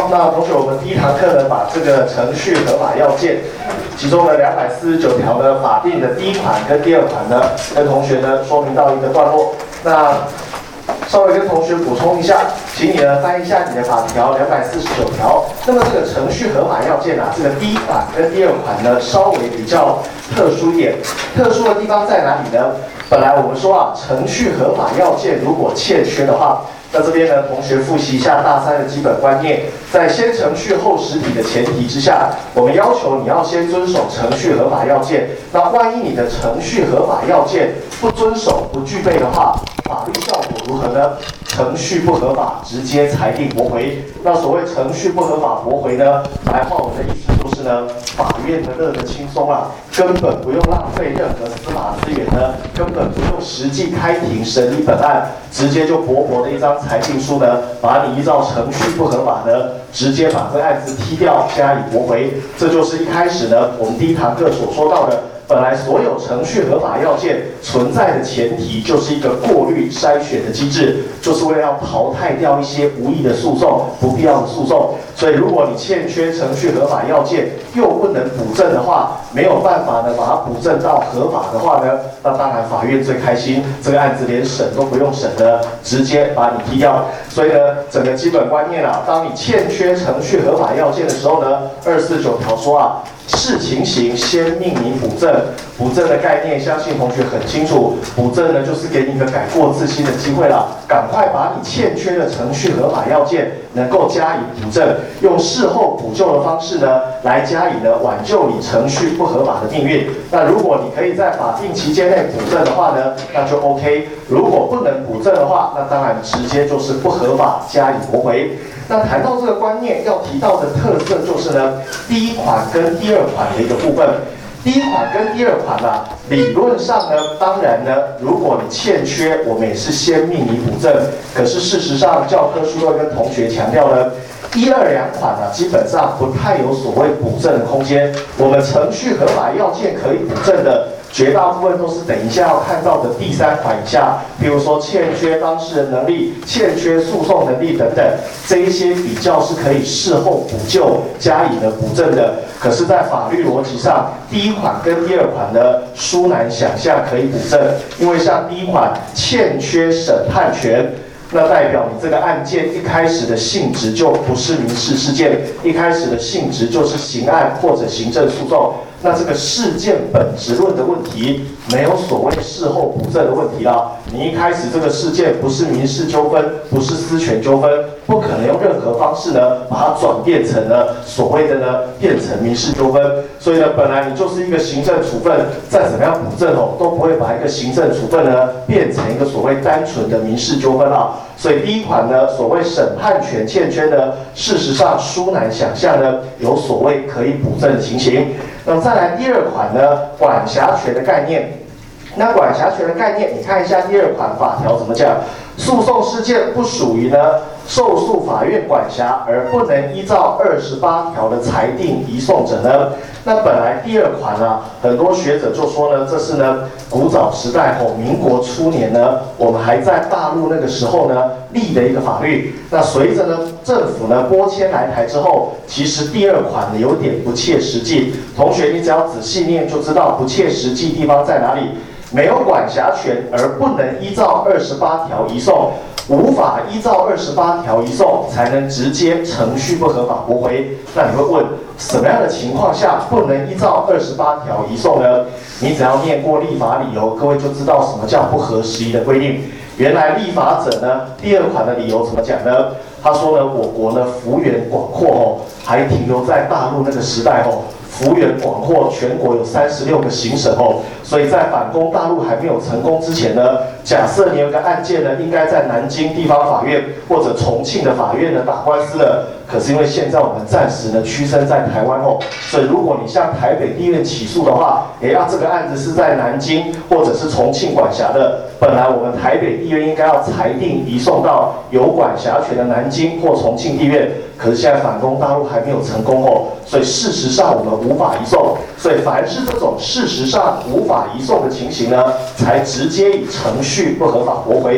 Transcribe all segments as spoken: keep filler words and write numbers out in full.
好，那同学，我们第一堂课呢，把这个程序合法要件，其中的两百四十九条的法定的第一款跟第二款呢，跟同学呢说明到一个段落。那稍微跟同学补充一下，请你呢翻一下你的法条两百四十九条。那么这个程序合法要件啊，这个第一款跟第二款呢，稍微比较特殊一点。特殊的地方在哪里呢？本来我们说啊，程序合法要件如果欠缺的话，那这边呢，同学复习一下大三的基本观念，在先程序后实体的前提之下，我们要求你要先遵守程序合法要件。那万一你的程序合法要件不遵守、不具备的话，法律效果如何呢？程序不合法，直接裁定驳回。那所谓程序不合法驳回呢，白话文的意思就是呢，法院的乐得轻松啊，根本不用浪费任何司法资源呢，根本不用实际开庭审理本案，直接就薄薄的一张裁定书呢，把你依照程序不合法呢，直接把这个案子踢掉，加以驳回。这就是一开始呢，我们第一堂课所说到的。本来所有程序合法要件存在的前提，就是一个过滤筛选的机制，就是为了要淘汰掉一些无益的诉讼、不必要的诉讼。所以，如果你欠缺程序合法要件，又不能补正的话，没有办法呢把它补正到合法的话呢，那当然法院最开心，这个案子连审都不用审的，直接把你踢掉。所以呢，整个基本观念啊，当你欠缺程序合法要件的时候呢，二四九条说啊。视情形先命你补正，补正的概念相信同学很清楚。补正呢，就是给你一个改过自新的机会了，赶快把你欠缺的程序合法要件能够加以补正，用事后补救的方式呢，来加以呢挽救你程序不合法的命运。那如果你可以在法定期间内补正的话呢，那就 OK。如果不能补正的话，那当然直接就是不合法，加以驳回。那谈到这个观念，要提到的特色就是呢，第一款跟第二款的一个部分。第一款跟第二款啊，理论上呢，当然呢，如果你欠缺，我们也是先命你补正。可是事实上，教科书会跟同学强调呢，一二两款啊，基本上不太有所谓补正的空间。我们程序合法要件可以补正的。绝大部分都是等一下要看到的第三款以下，比如说欠缺当事人能力、欠缺诉讼能力等等，这一些比较是可以事后补救加以的补正的。可是，在法律逻辑上，第一款跟第二款呢，殊难想象可以补正，因为像第一款欠缺审判权。那代表你这个案件一开始的性质就不是民事事件，一开始的性质就是刑案或者行政诉讼。那这个事件本质论的问题，没有所谓事后补正的问题啦。你一开始这个事件不是民事纠纷，不是私权纠纷，不可能用任何方式呢把它转变成呢所谓的呢变成民事纠纷。所以呢，本来你就是一个行政处分，再怎么样补正哦，都不会把一个行政处分呢变成一个所谓单纯的民事纠纷啦。所以第一款呢，所谓审判权欠缺呢，事实上殊难想象呢有所谓可以补正的情形。那么再来第二款呢，管辖权的概念。那管辖权的概念，你看一下第二款法条怎么讲？诉讼事件不属于呢受诉法院管辖，而不能依照二十八条的裁定移送者呢，那本来第二款啊，很多学者就说呢，这是呢古早时代后、哦、民国初年呢，我们还在大陆那个时候呢立的一个法律。那随着呢政府呢拨迁来台之后，其实第二款呢有点不切实际。同学，你只要仔细念就知道不切实际地方在哪里。没有管辖权而不能依照二十八条移送，无法依照二十八条移送，才能直接程序不合法驳回。那你会问，什么样的情况下不能依照二十八条移送呢？你只要念过立法理由，各位就知道什么叫不合时宜的规定。原来立法者呢，第二款的理由怎么讲呢？他说呢，我国呢幅员广阔哦，还停留在大陆那个时代哦。幅员广阔，全国有三十六个行省哦，所以在反攻大陆还没有成功之前呢，假设你有个案件呢，应该在南京地方法院或者重庆的法院呢打官司的，可是因为现在我们暂时呢屈身在台湾哦，所以如果你向台北地院起诉的话，哎呀，这个案子是在南京或者是重庆管辖的，本来我们台北地院应该要裁定移送到有管辖权的南京或重庆地院。可是现在反攻大陆还没有成功哦，所以事实上我们无法移送，所以凡是这种事实上无法移送的情形呢，才直接以程序不合法驳回。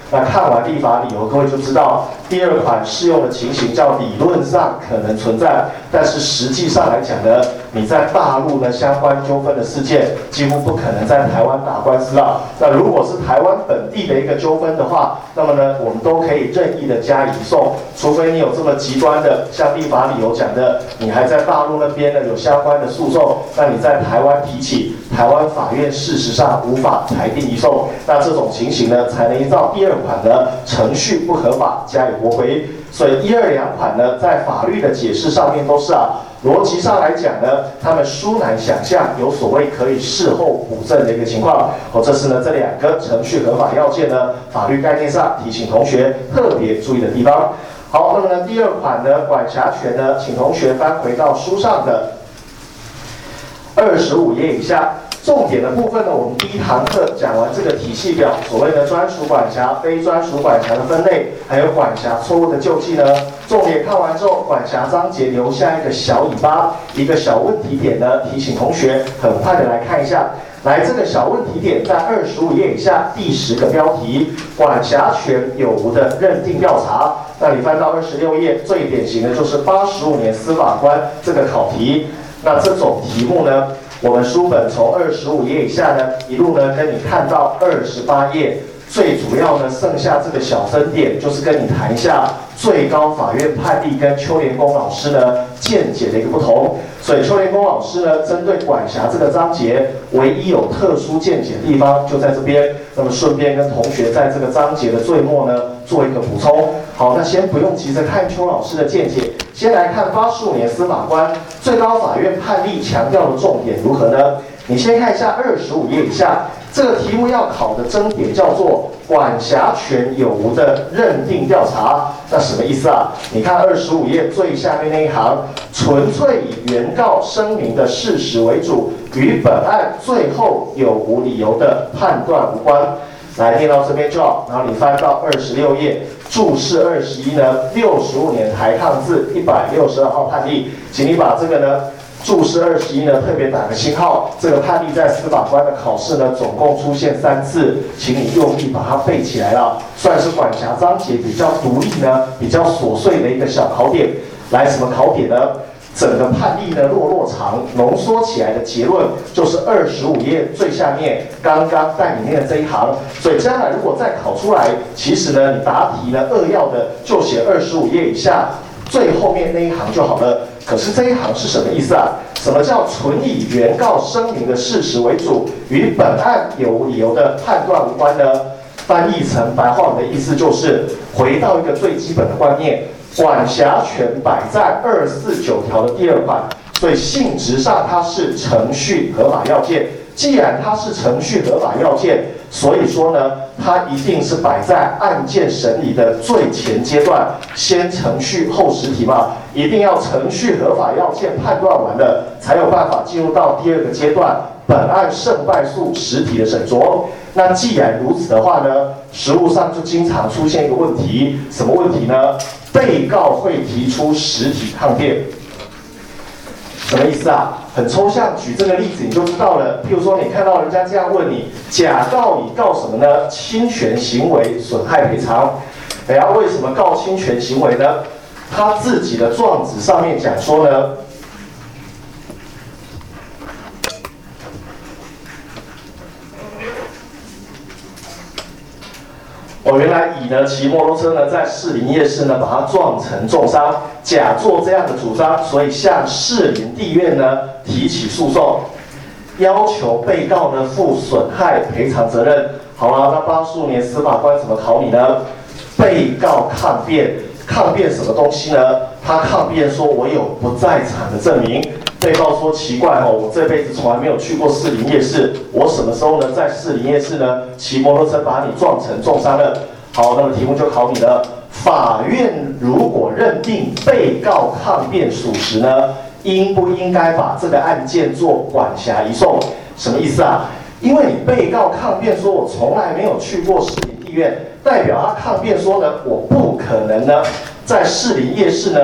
那看完立法理由，各位就知道第二款适用的情形叫理论上可能存在，但是实际上来讲呢，你在大陆呢相关纠纷的事件几乎不可能在台湾打官司啊。那如果是台湾本地的一个纠纷的话，那么呢，我们都可以任意的加以移送，除非你有这么极端的，像立法理由讲的，你还在大陆那边呢有相关的诉讼，那你在台湾提起，台湾法院事实上无法裁定移送，那这种情形呢，才能依照第二款的程序不合法加以驳回。所以一二两款呢，在法律的解释上面都是啊，逻辑上来讲呢，他们殊难想象有所谓可以事后补正的一个情况。哦，这是呢这两个程序合法要件呢，法律概念上提醒同学特别注意的地方。好，那么呢第二款呢管辖权呢，请同学翻回到书上的二十五页以下。重点的部分呢，我们第一堂课讲完这个体系表，所谓的专属管辖、非专属管辖的分类，还有管辖错误的救济呢。重点看完之后，管辖章节留下一个小尾巴，一个小问题点呢，提醒同学很快的来看一下。来，这个小问题点在二十五页以下第十个标题，管辖权有无的认定调查。那你翻到二十六页，最典型的就是八十五年司法官这个考题。那这种题目呢，我们书本从二十五页以下呢，一路呢跟你看到二十八页，最主要呢剩下这个小争点，就是跟你谈一下最高法院判例跟邱连功老师呢见解的一个不同。所以邱连功老师呢，针对管辖这个章节，唯一有特殊见解的地方就在这边。那么顺便跟同学在这个章节的最末呢做一个补充。好，那先不用急着看邱老师的见解，先来看八十五年司法官最高法院判例强调的重点如何呢？你先看一下二十五页以下，这个题目要考的争点叫做管辖权有无的认定调查。那什么意思啊？你看二十五页最下面那一行，纯粹以原告声明的事实为主，与本案最后有无理由的判断无关。来念到这边就好，然后你翻到二十六页，注释二十一呢，六十五年台抗字一百六十二号判例，请你把这个呢注释二十一呢特别打个星号。这个判例在司法官的考试呢总共出现三次，请你用力把它背起来了，算是管辖章节比较独立呢、比较琐碎的一个小考点。来，什么考点呢？整个判例呢落落长，浓缩起来的结论就是二十五页最下面刚刚带你念的这一行。所以将来如果再考出来，其实呢你答题呢扼要的就写二十五页以下最后面那一行就好了。可是这一行是什么意思啊？什么叫纯以原告声明的事实为主，与本案有无理由的判断无关呢？翻译成白话文的意思就是回到一个最基本的观念。管辖权摆在二四九条的第二款，所以性质上它是程序合法要件。既然它是程序合法要件，所以说呢，它一定是摆在案件审理的最前阶段，先程序后实体嘛，一定要程序合法要件判断完了，才有办法进入到第二个阶段，本案胜败诉实体的审酌。那既然如此的话呢，实务上就经常出现一个问题，什么问题呢？被告会提出实体抗辩，什么意思啊？很抽象，举这个例子你就知道了。譬如说，你看到人家这样问你，甲告乙告什么呢？侵权行为损害赔偿。哎呀，为什么告侵权行为呢？他自己的状纸上面讲说呢，哦，原来乙呢骑摩托车呢在士林夜市呢把他撞成重伤，甲做这样的主张，所以向士林地院呢提起诉讼，要求被告呢负损害赔偿责任。好了，那八十五年司法官怎么考你呢？被告抗辩，抗辩什么东西呢？他抗辩说我有不在场的证明。被告说奇怪哦，我这辈子从来没有去过士林夜市，我什么时候呢在士林夜市呢骑摩托车把你撞成重伤了？好，那么题目就考你了。法院如果认定被告抗辩属实呢，应不应该把这个案件做管辖移送？什么意思啊？因为你被告抗辩说我从来没有去过士林地院，代表他抗辩说呢，我不可能呢在士林夜市呢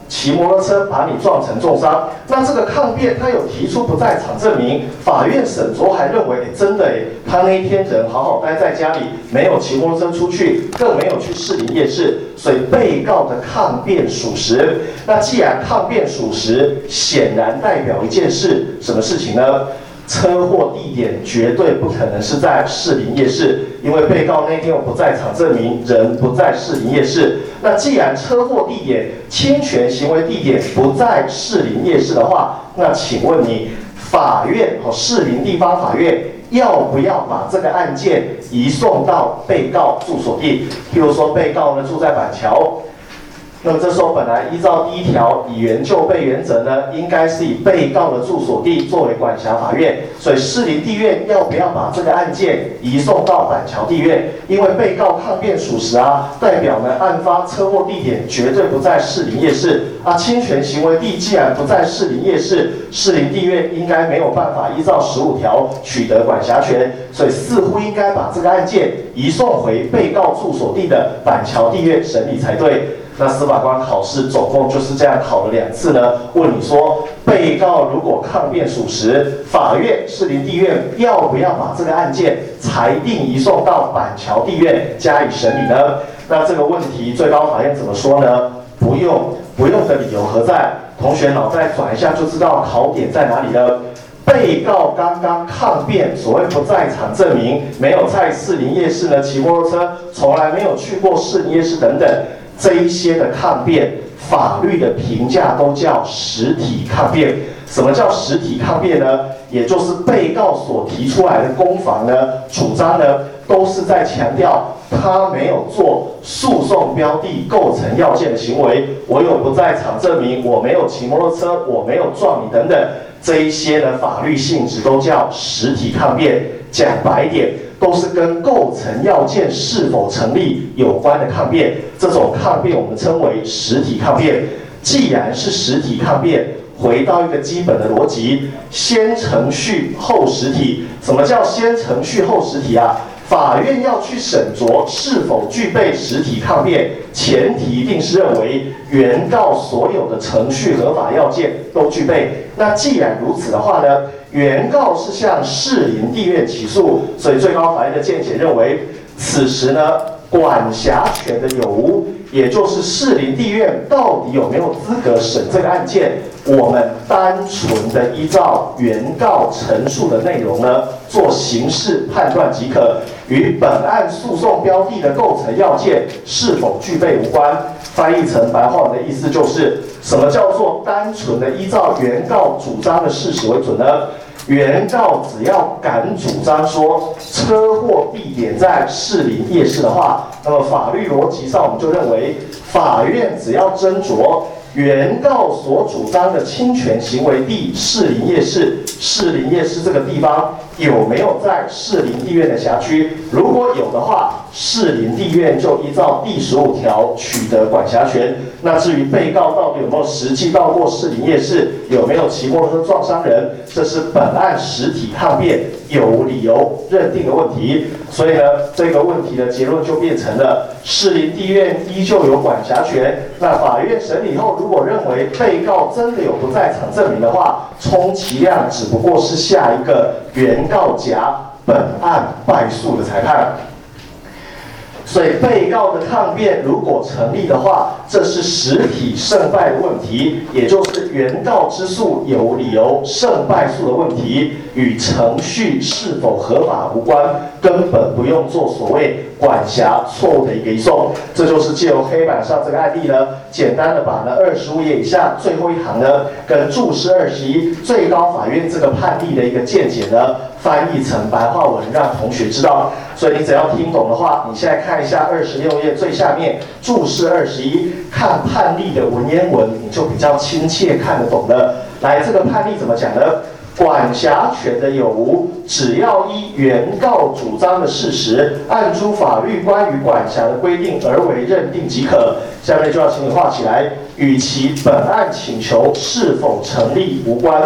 骑摩托车把你撞成重伤。那这个抗辩他有提出不在场证明，法院审酌还认为，哎，真的哎，他那一天人好好待在家里，没有骑摩托车出去，更没有去士林夜市，所以被告的抗辩属实。那既然抗辩属实，显然代表一件事，什么事情呢？车祸地点绝对不可能是在士林夜市，因为被告那天有不在场证明，人不在士林夜市。那既然车祸地点、侵权行为地点不在士林夜市的话，那请问你，法院和士林地方法院要不要把这个案件移送到被告住所地？譬如说，被告呢住在板桥。那么这时候，本来依照第一条以原就被原则呢，应该是以被告的住所地作为管辖法院，所以士林地院要不要把这个案件移送到板桥地院？因为被告抗辩属实啊，代表呢案发车祸地点绝对不在士林夜市啊，侵权行为地既然不在士林夜市，士林地院应该没有办法依照十五条取得管辖权，所以似乎应该把这个案件移送回被告住所地的板桥地院审理才对。那司法官考试总共就是这样考了两次呢，问你说，被告如果抗辩属实，法院士林地院要不要把这个案件裁定移送到板桥地院加以审理呢？那这个问题最高法院怎么说呢？不用，不用的理由何在？同学脑袋转一下就知道考点在哪里了。被告刚刚抗辩所谓不在场证明，没有在士林夜市呢骑摩托车，从来没有去过士林夜市等等。这一些的抗辩，法律的评价都叫实体抗辩。什么叫实体抗辩呢？也就是被告所提出来的攻防呢、主张呢，都是在强调他没有做诉讼标的构成要件的行为。我有不在场证明，我没有骑摩托车，我没有撞你等等，这一些的法律性质都叫实体抗辩。讲白一点，都是跟构成要件是否成立有关的抗辩。这种抗辩我们称为实体抗辩。既然是实体抗辩，回到一个基本的逻辑，先程序后实体。什么叫先程序后实体啊？法院要去审酌是否具备实体抗辩，前提一定是认为原告所有的程序合法要件都具备。那既然如此的话呢，原告是向士林地院起诉，所以最高法院的见解认为，此时呢，管辖权的有无，也就是士林地院到底有没有资格审这个案件，我们单纯的依照原告陈述的内容呢，做刑事判断即可，与本案诉讼标的的构成要件是否具备无关。翻译成白话文的意思就是，什么叫做单纯的依照原告主张的事实为准呢？原告只要敢主张说车祸地点在士林夜市的话，那么法律逻辑上我们就认为，法院只要斟酌原告所主张的侵权行为地士林夜市，士林夜市这个地方有没有在士林地院的辖区？如果有的话，士林地院就依照第十五条取得管辖权。那至于被告到底有没有实际到过士林夜市，有没有骑摩托车撞伤人，这是本案实体抗辩有理由认定的问题。所以呢，这个问题的结论就变成了士林地院依旧有管辖权。那法院审理后，如果认为被告真的有不在场证明的话，充其量只不过是下一个原告甲本案败诉的裁判。所以被告的抗辩如果成立的话，这是实体胜败的问题，也就是原告之诉有理由胜败诉的问题，与程序是否合法无关，根本不用做所谓管辖错误的一个移送。这就是借由黑板上这个案例呢，简单的把呢二十五页以下最后一行呢，跟注释二十一最高法院这个判例的一个见解呢，翻译成白话文，让同学知道。所以你只要听懂的话，你现在看一下二十六页最下面注释二十一，看判例的文言文，你就比较亲切看得懂了。来，这个判例怎么讲呢？管辖权的有无，只要依原告主张的事实，按诸法律关于管辖的规定而为认定即可。下面就要请你画起来，与其本案请求是否成立无关。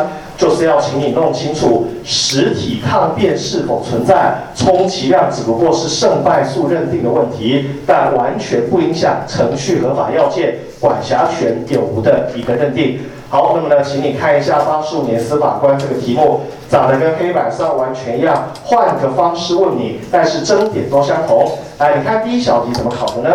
就是要请你弄清楚实体抗辩是否存在，充其量只不过是胜败数认定的问题，但完全不影响程序合法要件、管辖权有无的一个认定。好，那么呢，请你看一下八十五年司法官这个题目，长得跟黑板上完全一样，换个方式问你，但是争点都相同。来，你看第一小题怎么考的呢？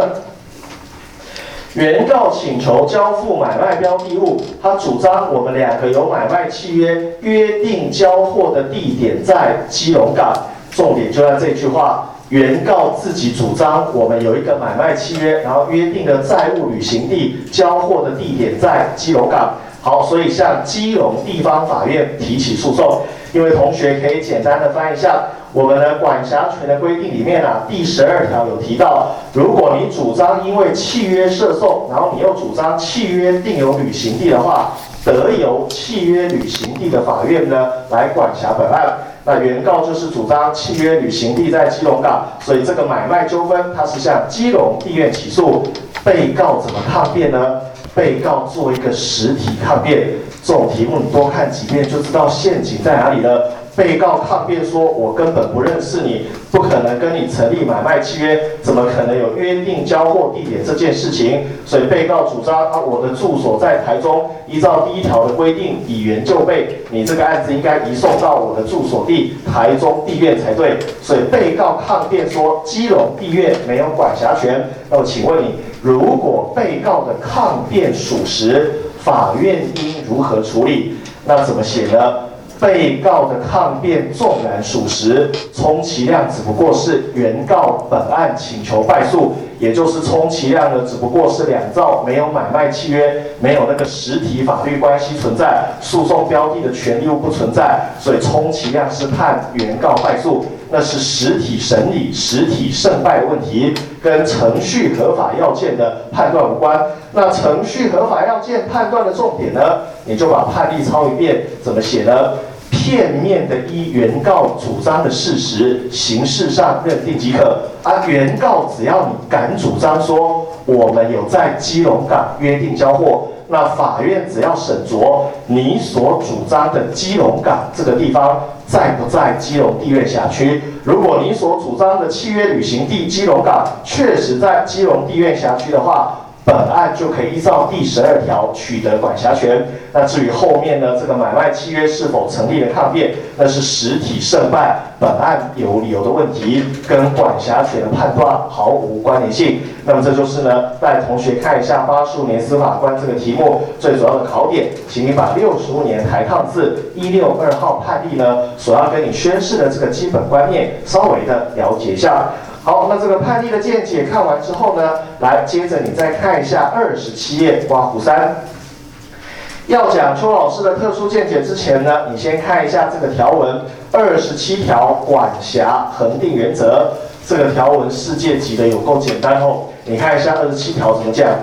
原告请求交付买卖标的物，他主张我们两个有买卖契约，约定交货的地点在基隆港。重点就在这句话，原告自己主张我们有一个买卖契约，然后约定的债务履行地、交货的地点在基隆港。好，所以向基隆地方法院提起诉讼。因为同学可以简单的翻一下我们的管辖权的规定里面啊，第十二条有提到，如果你主张因为契约涉讼，然后你又主张契约定有履行地的话，得由契约履行地的法院呢来管辖本案。那原告就是主张契约履行地在基隆港，所以这个买卖纠纷它是向基隆地院起诉。被告怎么抗辩呢？被告做一个实体抗辩，这种题目你多看几遍就知道陷阱在哪里了。被告抗辩说：“我根本不认识你，不可能跟你成立买卖契约，怎么可能有约定交货地点这件事情？”所以被告主张：“啊，我的住所在台中，依照第一条的规定，以原就备，你这个案子应该移送到我的住所地台中地院才对。”所以被告抗辩说：“基隆地院没有管辖权。”那我请问你，如果被告的抗辩属实，法院应如何处理？那怎么写呢？被告的抗辩纵然属实，充其量只不过是原告本案请求败诉，也就是充其量呢只不过是两造没有买卖契约，没有那个实体法律关系存在，诉讼标的的权利物不存在，所以充其量是判原告败诉。那是实体审理、实体胜败的问题，跟程序合法要件的判断无关。那程序合法要件判断的重点呢，你就把判例抄一遍，怎么写呢？片面的依原告主张的事实，形式上认定即可。啊，原告只要你敢主张说我们有在基隆港约定交货，那法院只要审酌你所主张的基隆港这个地方在不在基隆地院辖区。如果你所主张的契约履行地基隆港确实在基隆地院辖区的话，本案就可以依照第十二条取得管辖权。那至于后面呢，这个买卖契约是否成立的抗辩，那是实体胜败本案有理由的问题，跟管辖权的判断毫无关联性。那么这就是呢，带同学看一下八十五年司法官这个题目最主要的考点，请你把六十五年台抗字一六二号判例呢所要跟你宣示的这个基本观念稍微的了解一下。好，那这个判例的见解看完之后呢，来接着你再看一下二十七页刮胡三。要讲邱老师的特殊见解之前呢，你先看一下这个条文，二十七条管辖恒定原则。这个条文世界级的有够简单哦，你看一下二十七条怎么讲。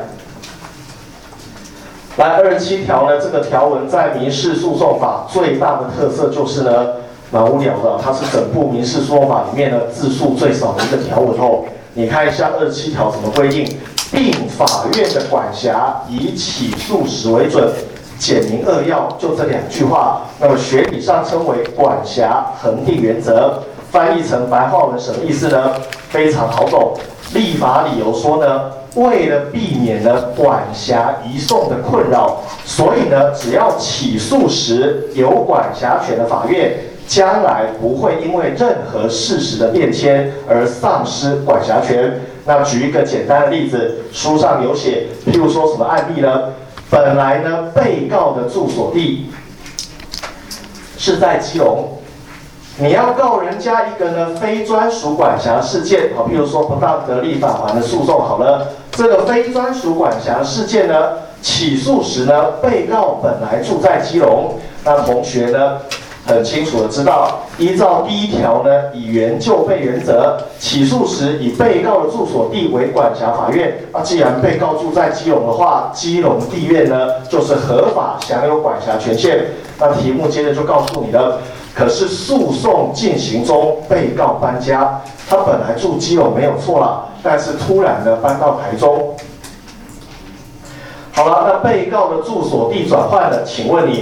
来，二十七条呢，这个条文在民事诉讼法最大的特色就是呢，蛮无聊的，它是整部民事诉讼法里面呢字数最少的一个条文哦。你看一下二十七条怎么规定，并法院的管辖以起诉时为准，简明扼要，就这两句话。那么学理上称为管辖恒定原则，翻译成白话文什么意思呢？非常好懂。立法理由说呢，为了避免呢管辖移送的困扰，所以呢只要起诉时有管辖权的法院，将来不会因为任何事实的变迁而丧失管辖权。那举一个简单的例子，书上有写，譬如说什么案例呢？本来呢，被告的住所地是在基隆，你要告人家一个呢非专属管辖事件，好，譬如说不当得利返还的诉讼，好了，这个非专属管辖事件呢，起诉时呢，被告本来住在基隆，那同学呢？很清楚的知道，依照第一条呢，以原就备原则，起诉时以被告的住所地为管辖法院。啊，既然被告住在基隆的话，基隆地院呢就是合法享有管辖权限。那题目接着就告诉你了，可是诉讼进行中，被告搬家，他本来住基隆没有错啦，但是突然呢搬到台中。好了，那被告的住所地转换了，请问你？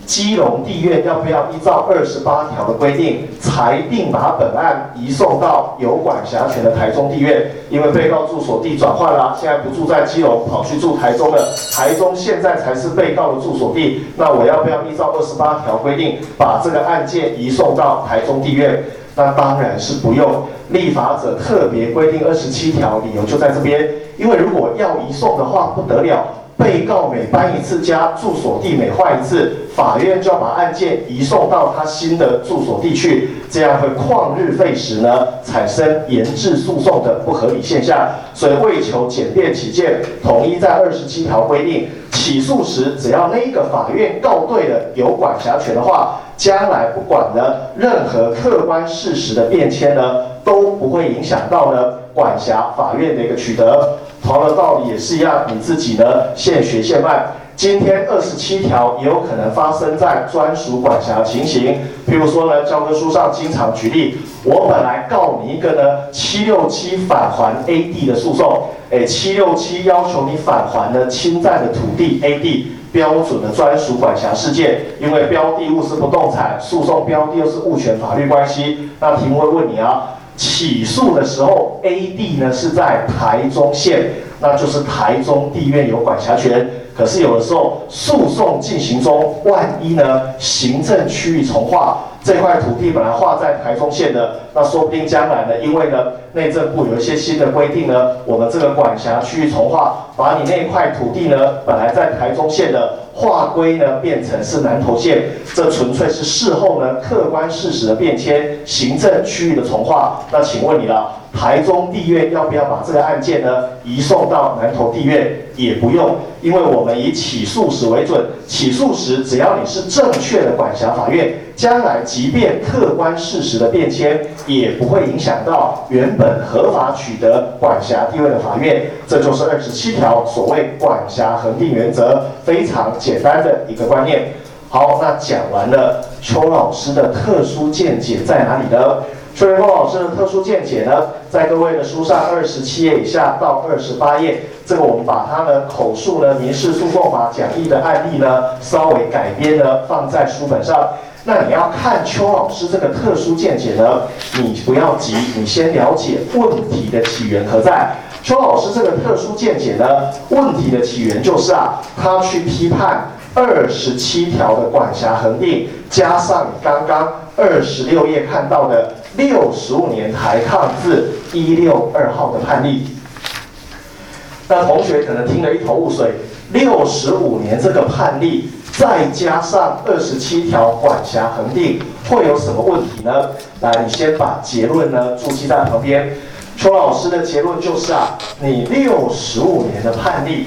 基隆地院要不要依照二十八条的规定，裁定把本案移送到有管辖权的台中地院？因为被告住所地转换啦，现在不住在基隆，跑去住台中了。台中现在才是被告的住所地，那我要不要依照二十八条规定，把这个案件移送到台中地院？那当然是不用。立法者特别规定二十七条，理由就在这边。因为如果要移送的话，不得了。被告每搬一次家，住所地每换一次，法院就要把案件移送到他新的住所地去，这样会旷日费时呢，产生延滞诉讼的不合理现象。所以为求简便起见，统一在二十七条规定，起诉时只要那一个法院告对了有管辖权的话，将来不管呢任何客观事实的变迁呢，都不会影响到呢管辖法院的一个取得。同样的道理也是一样，你自己呢现学现卖。今天二十七条也有可能发生在专属管辖情形，譬如说呢，教科书上经常举例，我本来告你一个呢七六七返还 A 地的诉讼，哎，七六七要求你返还呢侵占的土地 A 地。标准的专属管辖事件，因为标的物是不动产，诉讼标的又是物权法律关系。那题目会问你啊，起诉的时候 A 地呢是在台中县，那就是台中地院有管辖权。可是有的时候诉讼进行中，万一呢行政区域重划，这块土地本来划在台中县的，那说不定将来呢，因为呢内政部有一些新的规定呢，我们这个管辖区域重划，把你那块土地呢本来在台中县的划归呢变成是南投县，这纯粹是事后呢客观事实的变迁，行政区域的重划。那请问你了，台中地院要不要把这个案件呢移送到南投地院？也不用，因为我们以起诉时为准，起诉时只要你是正确的管辖法院，将来即便客观事实的变迁，也不会影响到原本合法取得管辖地位的法院。这就是二十七条所谓管辖衡定原则，非常简单的一个观念。好，那讲完了邱老师的特殊见解在哪里呢？邱元峰老师的特殊见解呢，在各位的书上二十七页以下到二十八页，这个我们把它呢口述呢民事诉讼法讲义的案例呢稍微改编呢放在书本上。那你要看邱老师这个特殊见解呢，你不要急，你先了解问题的起源何在。邱老师这个特殊见解呢，问题的起源就是啊，他去批判二十七条的管辖衡定，加上你刚刚二十六页看到的六十五年台抗字一六二号的判例。那同学可能听了一头雾水，六十五年这个判例，再加上二十七条管辖衡定，会有什么问题呢？来，你先把结论呢注记在旁边。邱老师的结论就是啊，你六十五年的判例，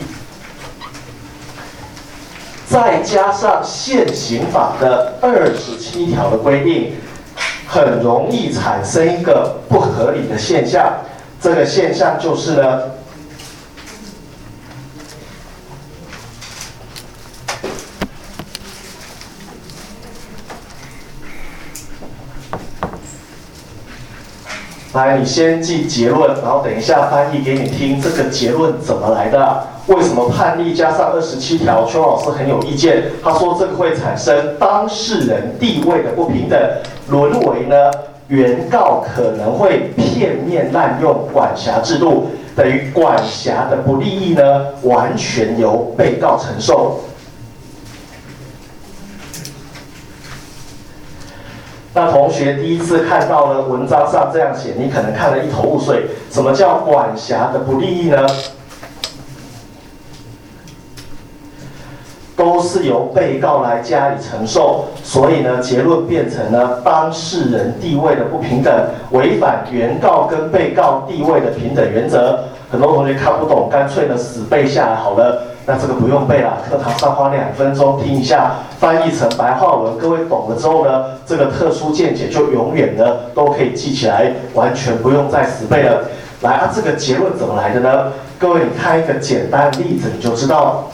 再加上现行法的二十七条的规定，很容易产生一个不合理的现象。这个现象就是呢，来，你先记结论，然后等一下翻译给你听，这个结论怎么来的？为什么判例加上二十七条？邱老师很有意见，他说这个会产生当事人地位的不平等，沦为呢原告可能会片面滥用管辖制度，等于管辖的不利益呢完全由被告承受。那同学第一次看到呢文章上这样写，你可能看了一头雾水。什么叫管辖的不利益呢？都是由被告来加以承受，所以呢，结论变成呢当事人地位的不平等，违反原告跟被告地位的平等原则。很多同学看不懂，干脆呢死背下来好了。那这个不用背了，课堂上花两分钟听一下，翻译成白话文，各位懂了之后呢，这个特殊见解就永远呢都可以记起来，完全不用再死背了。来啊，这个结论怎么来的呢？各位，你看一个简单的例子你就知道了。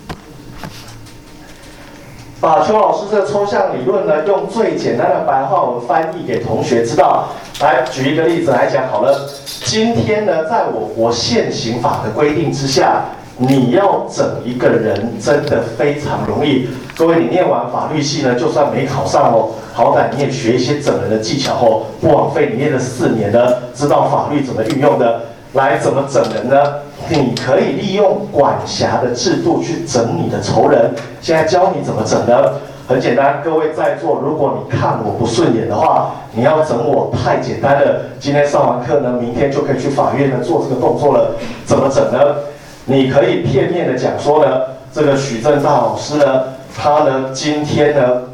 把邱老师这个抽象理论呢，用最简单的白话文翻译给同学知道。来，举一个例子来讲好了。今天呢，在我国现行法的规定之下， 你要整一个人真的非常容易。各位，你念完法律系呢，就算没考上哦，好歹你也学一些整人的技巧哦，不枉费你念了四年呢，知道法律怎么运用的。来，怎么整人呢？你可以利用管辖的制度去整你的仇人。现在教你怎么整呢？很简单，各位在座，如果你看我不顺眼的话，你要整我太简单了。今天上完课呢，明天就可以去法院呢做这个动作了。怎么整呢？你可以片面的讲说呢，这个许正大老师呢，他呢今天呢，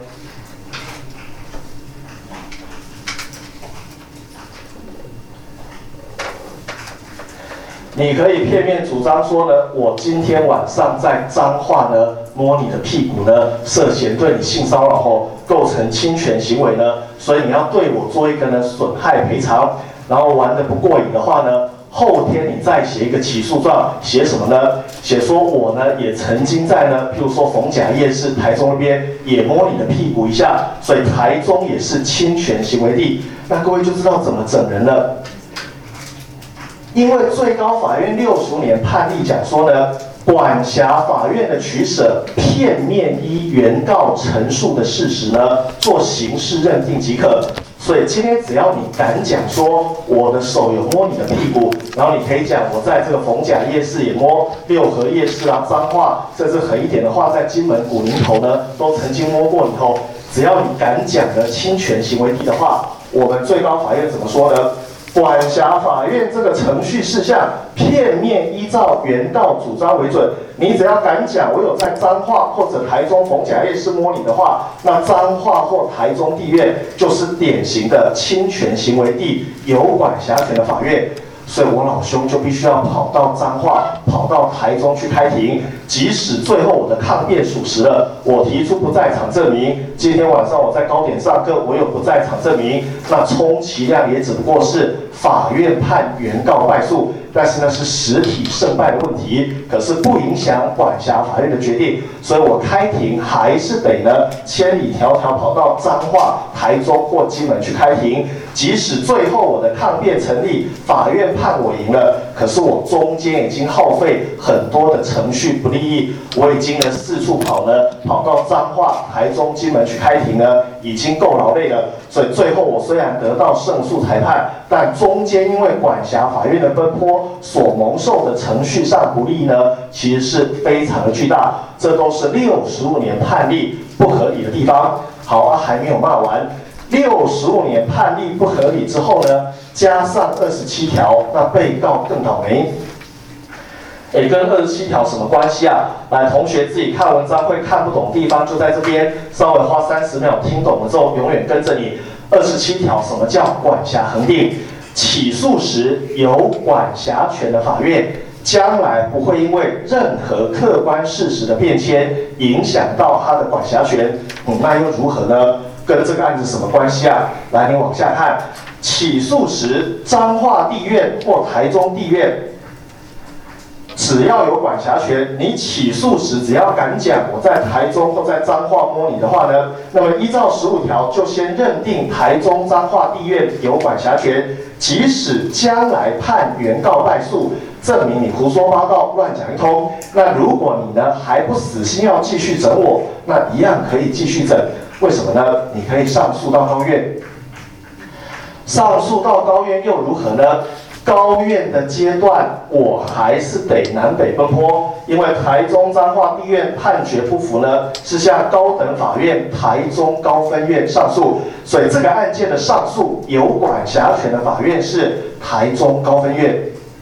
你可以片面主张说呢，我今天晚上在彰化呢摸你的屁股呢，涉嫌对你性骚扰后构成侵权行为呢，所以你要对我做一个呢损害赔偿。然后玩得不过瘾的话呢，后天你再写一个起诉状，写什么呢？写说我呢也曾经在呢，譬如说逢甲夜市台中那边也摸你的屁股一下，所以台中也是侵权行为地。那各位就知道怎么整人了。因为最高法院六十五年判例讲说呢，管辖法院的取舍片面依原告陈述的事实呢，做刑事认定即可。所以今天只要你敢讲说我的手有摸你的屁股，然后你可以讲我在这个逢甲夜市也摸，六合夜市啊、彰化，甚至狠一点的话，在金门、古宁头呢，都曾经摸过以后，只要你敢讲的侵权行为地的话，我们最高法院怎么说呢？管辖法院这个程序事项片面依照原告主张为准。你只要敢讲我有在彰化或者台中逢甲夜市摸你的话，那彰化或台中地院就是典型的侵权行为地，有管辖权的法院。所以我老兄就必须要跑到彰化、跑到台中去开庭，即使最后我的抗辩属实了，我提出不在场证明，今天晚上我在高点上课，我有不在场证明，那充其量也只不过是法院判原告败诉，但是呢是实体胜败的问题，可是不影响管辖法院的决定，所以我开庭还是得呢千里迢迢跑到彰化、台中或金门去开庭，即使最后我的抗辩成立，法院判我赢了，可是我中间已经耗费很多的程序不利益，我已经呢四处跑呢，跑到彰化、台中、金门去开庭呢，已经够劳累了。所以最后我虽然得到胜诉裁判，但中间因为管辖法院的奔波所蒙受的程序上不利呢，其实是非常的巨大。这都是六十五年判例不合理的地方。好啊，还没有骂完。六十五年判例不合理之后呢，加上二十七条，那被告更倒霉。哎，跟二十七条什么关系啊？来，同学自己看文章会看不懂的地方就在这边，稍微花三十秒听懂了之后，永远跟着你。二十七条什么叫管辖恒定？起诉时有管辖权的法院，将来不会因为任何客观事实的变迁影响到他的管辖权。嗯，那又如何呢？跟这个案子什么关系啊？来，你往下看，起诉时彰化地院或台中地院只要有管辖权，你起诉时只要敢讲我在台中或在彰化摸你的话呢，那么依照十五条就先认定台中彰化地院有管辖权，即使将来判原告败诉，证明你胡说八道乱讲一通，那如果你呢还不死心要继续整我，那一样可以继续整。为什么呢？你可以上诉到高院，上诉到高院又如何呢？高院的阶段，我还是得南北奔波，因为台中彰化地院判决不服呢，是向高等法院台中高分院上诉，所以这个案件的上诉有管辖权的法院是台中高分院。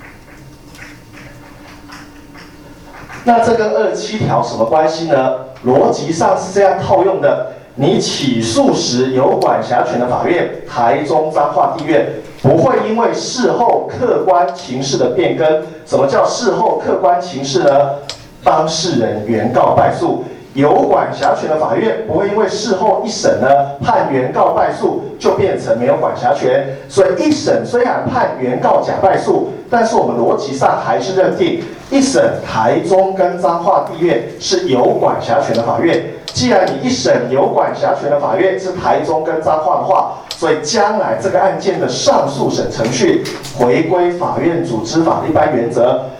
那这跟二十七条什么关系呢？逻辑上是这样套用的。你起诉时有管辖权的法院，台中彰化地院不会因为事后客观情势的变更。什么叫事后客观情势呢？当事人原告败诉，有管辖权的法院不会因为事后一审呢判原告败诉就变成没有管辖权。所以一审虽然判原告假败诉，但是我们逻辑上还是认定一审台中跟彰化地院是有管辖权的法院。既然你一审有管辖权的法院是台中跟彰化的话，所以将来这个案件的上诉审程序回归法院组织法的一般原则，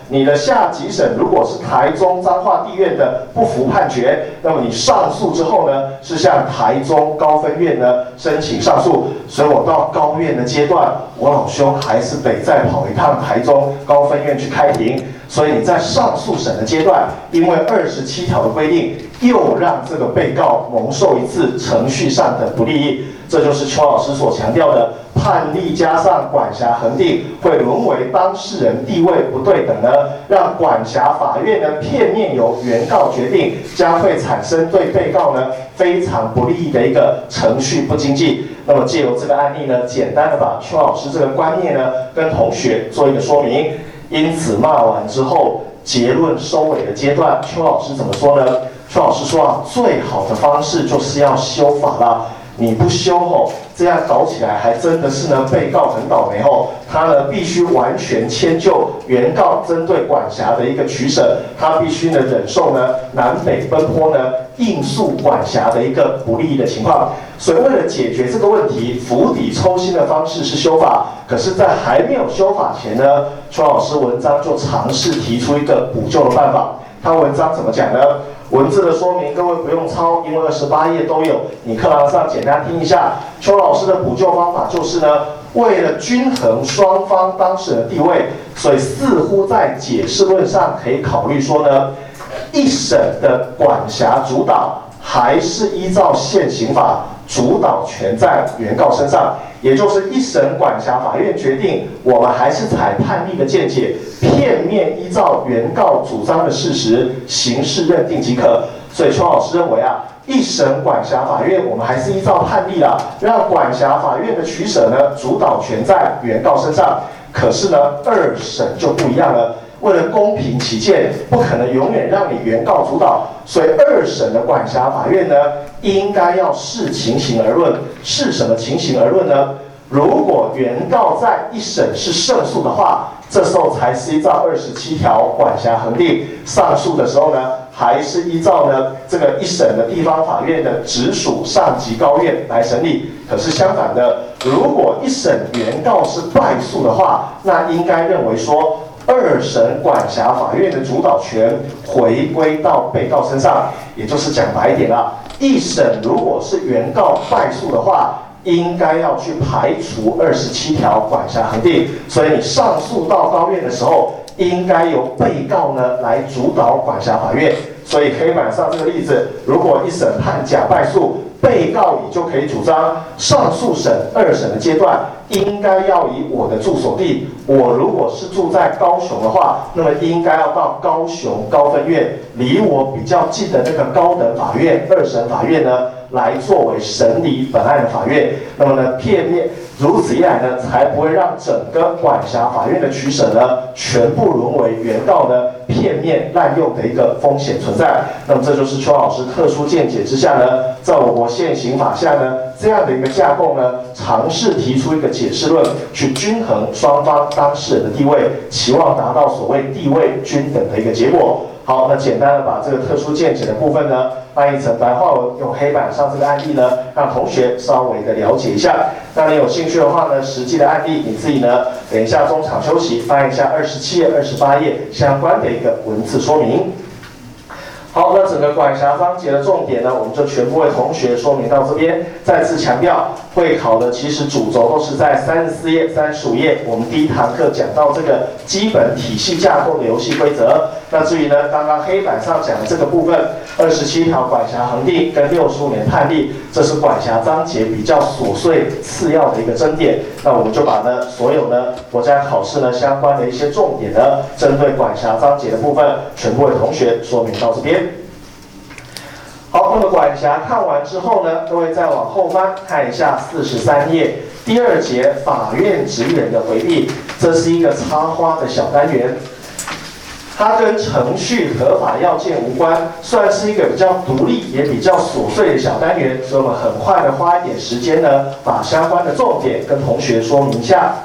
你的下级审如果是台中彰化地院的不服判决，那么你上诉之后呢，是向台中高分院呢申请上诉。所以我到高院的阶段，我老兄还是得再跑一趟台中高分院去开庭。所以你在上诉审的阶段，因为二十七条的规定，又让这个被告蒙受一次程序上的不利益。这就是邱老师所强调的，判例加上管辖恒定，会沦为当事人地位不对等呢，让管辖法院呢片面由原告决定，将会产生对被告呢非常不利益的一个程序不经济。那么借由这个案例呢，简单的把邱老师这个观念呢跟同学做一个说明。因此骂完之后，结论收尾的阶段，邱老师怎么说呢？邱老师说啊，最好的方式就是要修法啦。你不修吼，这样搞起来还真的是呢，被告很倒霉吼。他呢必须完全迁就原告针对管辖的一个取舍，他必须呢忍受呢南北奔波呢应诉管辖的一个不利益的情况。所以为了解决这个问题，釜底抽薪的方式是修法。可是，在还没有修法前呢，邱老师文章就尝试提出一个补救的办法。他文章怎么讲呢？文字的说明各位不用抄，因为二十八页都有，你课堂上简单听一下。邱老师的补救方法就是呢，为了均衡双方当事人地位，所以似乎在解释论上可以考虑说呢，一审的管辖主导还是依照现行法，主导权在原告身上，也就是一审管辖法院决定，我们还是采判例的见解，片面依照原告主张的事实刑事认定即可。所以邱老师认为啊，一审管辖法院我们还是依照判例啦，让管辖法院的取舍呢，主导权在原告身上。可是呢，二审就不一样了。为了公平起见，不可能永远让你原告主导，所以二审的管辖法院呢，应该要视情形而论。视什么情形而论呢？如果原告在一审是胜诉的话，这时候才是依照二十七条管辖恒定；上诉的时候呢，还是依照呢这个一审的地方法院的直属上级高院来审理。可是相反的，如果一审原告是败诉的话，那应该认为说，二审管辖法院的主导权回归到被告身上，也就是讲白一点啦，一审如果是原告败诉的话，应该要去排除二十七条管辖恒定，所以你上诉到高院的时候，应该由被告呢来主导管辖法院。所以黑板上这个例子，如果一审判假败诉，被告你就可以主张上诉审、二审的阶段应该要以我的住所地，我如果是住在高雄的话，那么应该要到高雄高分院，离我比较近的那个高等法院、二审法院呢，来作为审理本案的法院。那么呢，片面如此一来呢，才不会让整个管辖法院的取舍呢，全部沦为原告呢片面滥用的一个风险存在。那么这就是邱老师特殊见解之下呢，在我国现行法下呢，这样的一个架构呢，尝试提出一个解释论，去均衡双方当事人的地位，期望达到所谓地位均等的一个结果。好，那简单的把这个特殊见解的部分呢，翻译成白话文，用黑板上这个案例呢，让同学稍微的了解一下。那你有兴趣的话呢，实际的案例你自己呢，等一下中场休息翻一下二十七页、二十八页相关的一个文字说明。好，那整个管辖章节的重点呢，我们就全部为同学说明到这边。再次强调，会考的其实主轴都是在三十四页、三十五页。我们第一堂课讲到这个基本体系架构的游戏规则。那至于呢，刚刚黑板上讲的这个部分，二十七条管辖恒定跟六十五年判例，这是管辖章节比较琐碎次要的一个争点。那我们就把呢所有呢国家考试呢相关的一些重点呢，针对管辖章节的部分，全部为同学说明到这边。好，那么管辖看完之后呢，各位再往后翻看一下四十三页第二节法院职员的回避，这是一个插花的小单元，它跟程序合法要件无关，算是一个比较独立也比较琐碎的小单元，所以我们很快的花一点时间呢，把相关的重点跟同学说明一下。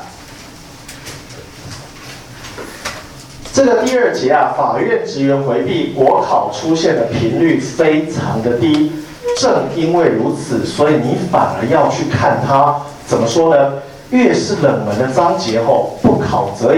这个第二节啊，法院职员回避国考出现的频率非常的低，正因为如此，所以你反而要去看它。怎么说呢？越是冷门的章节吼，不考则已，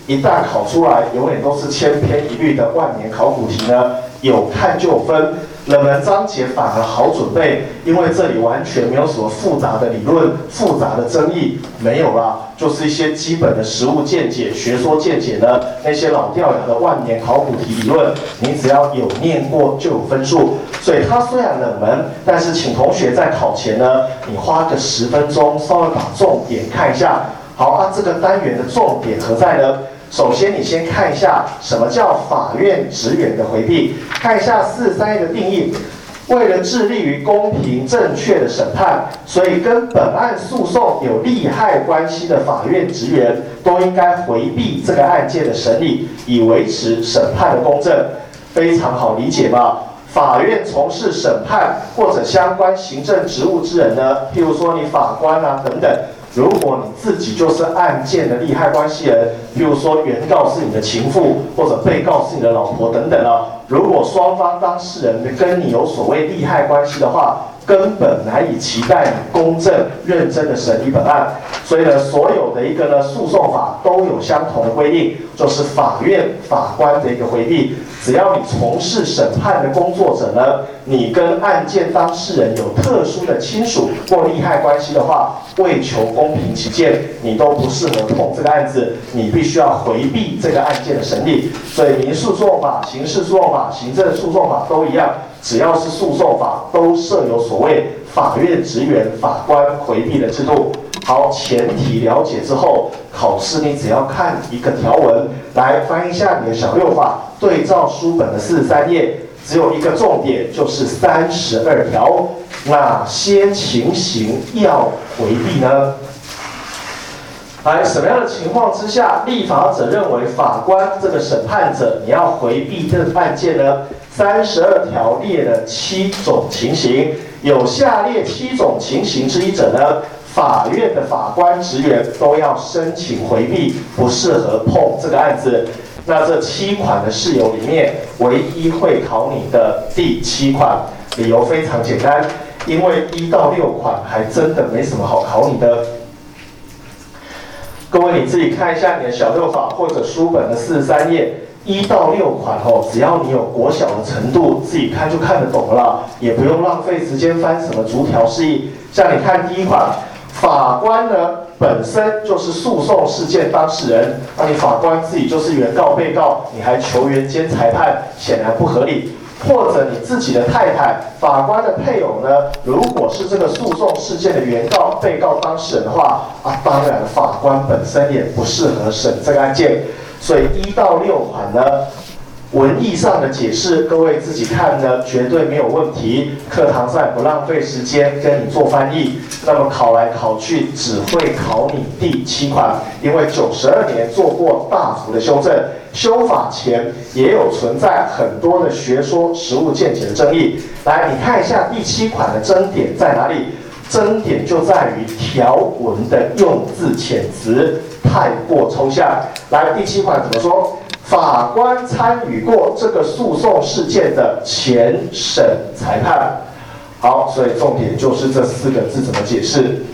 一旦考出来，永远都是千篇一律的万年考古题呢，有看就有分。冷门章节反而好准备，因为这里完全没有什么复杂的理论、复杂的争议，没有啦，就是一些基本的实务见解、学说见解呢。那些老掉牙的万年考古题理论，你只要有念过就有分数。所以它虽然冷门，但是请同学在考前呢，你花个十分钟，稍微把重点看一下。好啊，这个单元的重点何在呢？首先，你先看一下什么叫法院职员的回避，看一下四十三页的定义。为了致力于公平正确的审判，所以跟本案诉讼有利害关系的法院职员都应该回避这个案件的审理，以维持审判的公正。非常好理解吧？法院从事审判或者相关行政职务之人呢，譬如说你法官啊等等。如果你自己就是案件的利害关系人，譬如说原告是你的情妇，或者被告是你的老婆等等啊，如果双方当事人跟你有所谓利害关系的话，根本难以期待你公正认真的审理本案。所以呢，所有的一个呢诉讼法都有相同的规定，就是法院法官的一个回避。只要你从事审判的工作者呢，你跟案件当事人有特殊的亲属或利害关系的话，为求公平起见，你都不适合碰这个案子，你必须要回避这个案件的审理。所以民事诉讼法、刑事诉讼法、行政诉讼法都一样，只要是诉讼法，都设有所谓法院职员、法官回避的制度。好，前提了解之后，考试你只要看一个条文，来翻一下你的小六法，对照书本的四十三页，只有一个重点，就是三十二条，哪些情形要回避呢？来，什么样的情况之下，立法者认为法官这个审判者你要回避这个案件呢？三十二条列了七种情形，有下列七种情形之一者呢，法院的法官职员都要申请回避，不适合碰这个案子。那这七款的事由里面，唯一会考你的第七款，理由非常简单，因为一到六款还真的没什么好考你的。各位你自己看一下你的小六法或者书本的四十三页，一到六款哦，只要你有国小的程度，自己看就看得懂了啦，也不用浪费时间翻什么逐条释义。像你看第一款，法官呢本身就是诉讼事件当事人，那你法官自己就是原告、被告，你还球员兼裁判，显然不合理。或者你自己的太太，法官的配偶呢，如果是这个诉讼事件的原告、被告当事人的话，啊，当然法官本身也不适合审这个案件。所以一到六款呢，文义上的解释，各位自己看呢，绝对没有问题。课堂上不浪费时间跟你做翻译，那么考来考去只会考你第七款，因为九十二年做过大幅的修正，修法前也有存在很多的学说、实务见解的争议。来，你看一下第七款的争点在哪里？争点就在于条文的用字遣词太过抽象。来，第七款怎么说？法官参与过这个诉讼事件的前审裁判。好，所以重点就是这四个字怎么解释。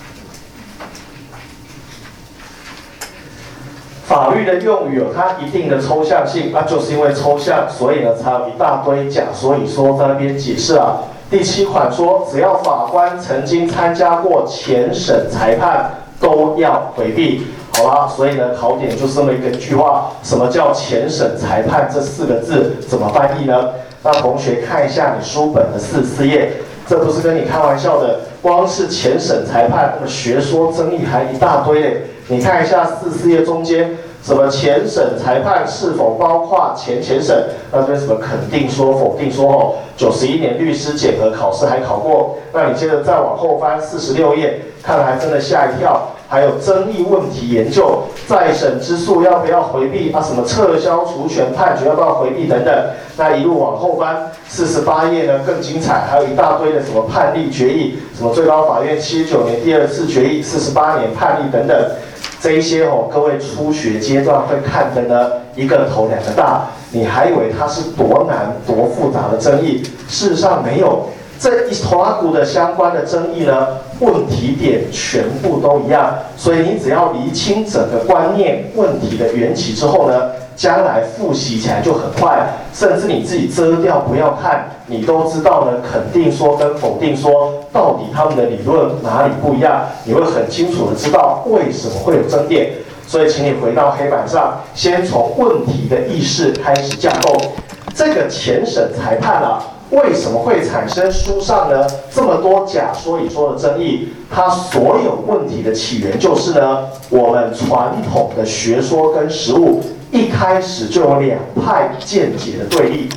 法律的用语有它一定的抽象性，那就是因为抽象，所以呢才有一大堆假所以说在那边解释啊。第七款说，只要法官曾经参加过前审裁判，都要回避。好啦，所以呢，考点就是这么一个句话，什么叫前审裁判这四个字怎么翻译呢？那同学看一下你书本的四十四页，这不是跟你开玩笑的，光是前审裁判那个学说争议还一大堆嘞。你看一下四十四页中间，什么前审裁判是否包括前前审？那这边什么肯定说、否定说哦？九十一年律师检核考试还考过。那你接着再往后翻四十六页，看了还真的吓一跳。还有争议问题研究，再审之诉要不要回避啊？什么撤销除权判决要不要回避等等。那一路往后翻，四十八页呢更精彩，还有一大堆的什么判例决议，什么最高法院七十九年第二次决议，四十八年判例等等。这一些哦，各位初学阶段会看的呢，一个头两个大，你还以为它是多难多复杂的争议，事实上没有。这一头阿股的相关的争议呢， 问题点全部都一样，所以你只要厘清整个观念问题的缘起之后呢，将来复习起来就很快，甚至你自己遮掉不要看，你都知道呢，肯定说跟否定说到底他们的理论哪里不一样，你会很清楚的知道为什么会有争辩。所以请你回到黑板上，先从问题的意识开始架构。这个前审裁判啊，为什么会产生书上呢这么多假说与说的争议？它所有问题的起源就是呢，我们传统的学说跟实务一开始就有两派见解的对立。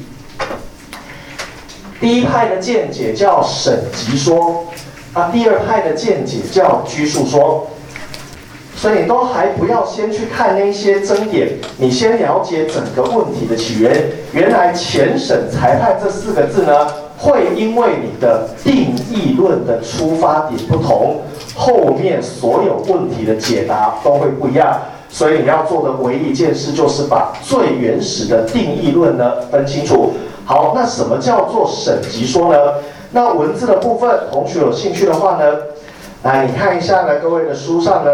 第一派的见解叫审级说，啊，第二派的见解叫拘束说。所以你都还不要先去看那些争点，你先了解整个问题的起源。原来前审裁判这四个字呢，会因为你的定义论的出发点不同，后面所有问题的解答都会不一样。所以你要做的唯一一件事，就是把最原始的定义论呢分清楚。好，那什么叫做审级说呢？那文字的部分，同学有兴趣的话呢，来你看一下呢，各位的书上呢。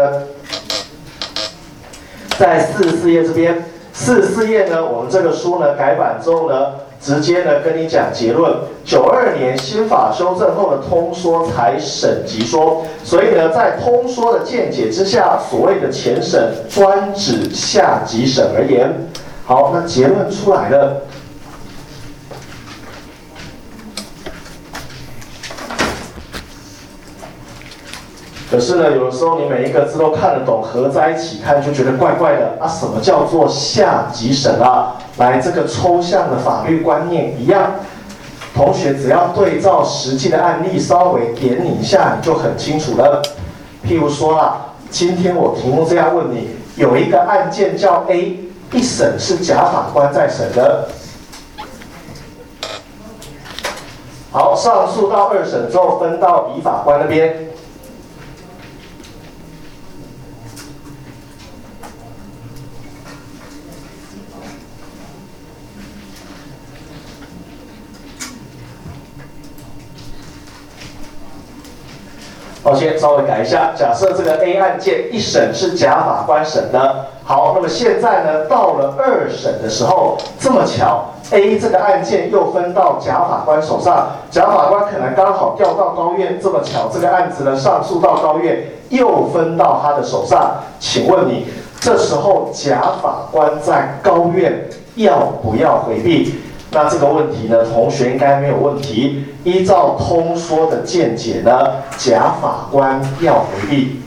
在四十四页这边，四十四页呢，我们这个书呢改版之后呢，直接呢跟你讲结论。九二年新法修正后的通说才审级说，所以呢，在通说的见解之下，所谓的前审专指下级审而言。好，那结论出来了。可是呢，有的时候你每一个字都看得懂，合在一起看就觉得怪怪的啊！什么叫做下级审啊？来，这个抽象的法律观念一样，同学只要对照实际的案例，稍微点你一下，你就很清楚了。譬如说啊，今天我题目这样问你，有一个案件叫 A， 一审是甲法官在审的。好，上诉到二审之后，分到乙法官那边。抱歉，稍微改一下。假设这个 A 案件一审是甲法官审的，好，那么现在呢，到了二审的时候，这么巧 ，A 这个案件又分到甲法官手上，甲法官可能刚好调到高院，这么巧，这个案子呢上诉到高院，又分到他的手上。请问你，这时候甲法官在高院要不要回避？那这个问题呢，同学应该没有问题。依照通说的见解呢，甲法官要回避。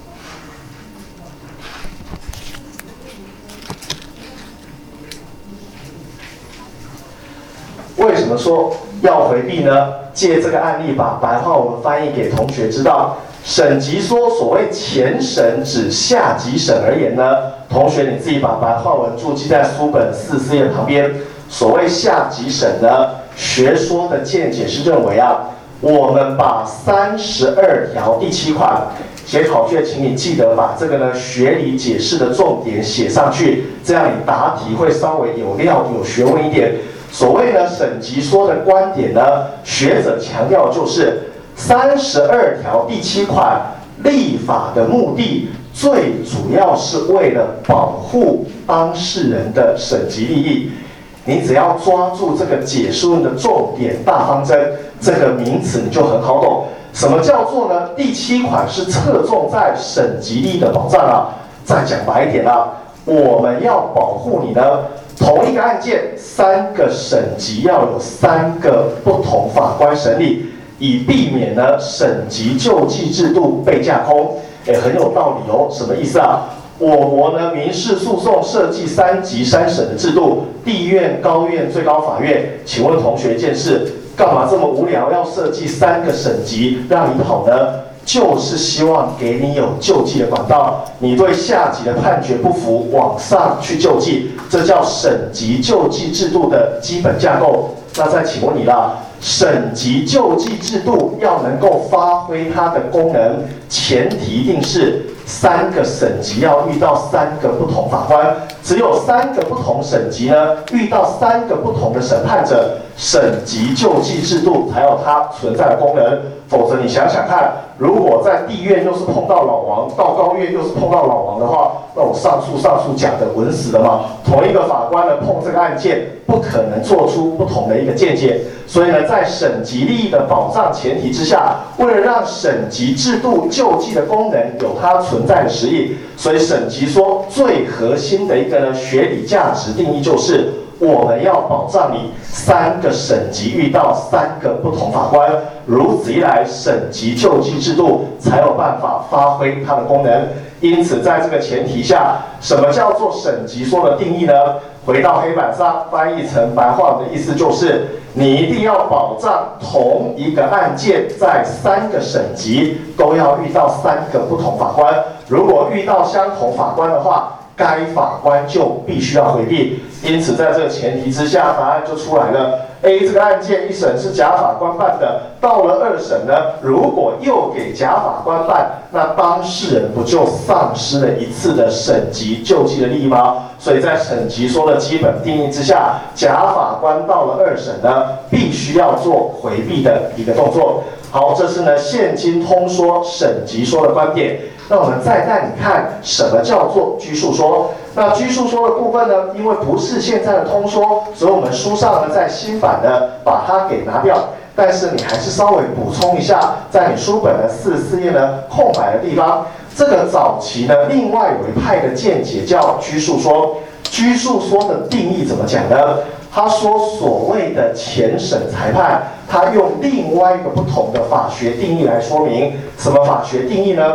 为什么说要回避呢？借这个案例把白话文翻译给同学知道。审级说所谓前审指下级审而言呢，同学你自己把白话文注记在书本四十四页旁边。所谓下级审呢，学说的见解是认为啊，我们把三十二条第七款写考卷，请你记得把这个呢学理解释的重点写上去，这样你答题会稍微有料有学问一点。所谓呢审级说的观点呢，学者强调就是三十二条第七款立法的目的，最主要是为了保护当事人的审级利益。你只要抓住这个解释论的重点大方针，这个名词你就很好懂。什么叫做呢？第七款是侧重在审级利益的保障啊。再讲白一点啊，我们要保护你呢，同一个案件三个审级要有三个不同法官审理，以避免呢审级救济制度被架空。也很有道理哦。什么意思啊？我国呢民事诉讼设计三级三审的制度，地院、高院、最高法院。请问同学一件事，干嘛这么无聊要设计三个审级让你跑呢？就是希望给你有救济的管道。你对下级的判决不服，往上去救济，这叫审级救济制度的基本架构。那再请问你啦，审级救济制度要能够发挥它的功能，前提一定是三个审级要遇到三个不同法官，只有三个不同审级呢，遇到三个不同的审判者， 审级救济制度才有它存在的功能。否则你想想看，如果在地院又是碰到老王，到高院又是碰到老王的话，那我上诉上诉假的稳死了吗？同一个法官呢碰这个案件，不可能做出不同的一个见解。所以呢，在审级利益的保障前提之下，为了让审级制度救济的功能有它存在的实益，所以审级说最核心的一个呢学理价值定义就是，我们要保障你三个审级遇到三个不同法官，如此一来，审级救济制度才有办法发挥它的功能。因此，在这个前提下，什么叫做审级说的定义呢？回到黑板上，翻译成白话文的意思就是，你一定要保障同一个案件在三个审级都要遇到三个不同法官，如果遇到相同法官的话，该法官就必须要回避。因此，在这个前提之下，答案就出来了。A 这个案件一审是甲法官办的，到了二审呢，如果又给甲法官办，那当事人不就丧失了一次的审级救济的利益吗？所以在审级说的基本定义之下，甲法官到了二审呢，必须要做回避的一个动作。好，这是呢现今通说审级说的观点。那我们再带你看什么叫做居诉说。那居诉说的部分呢，因为不是现在的通说，所以我们书上呢在新版呢把它给拿掉。但是你还是稍微补充一下，在你书本的四十四页呢空白的地方，这个早期呢另外有一派的见解叫居诉说。居诉说的定义怎么讲呢？他说所谓的前审裁判，他用另外一个不同的法学定义来说明。什么法学定义呢？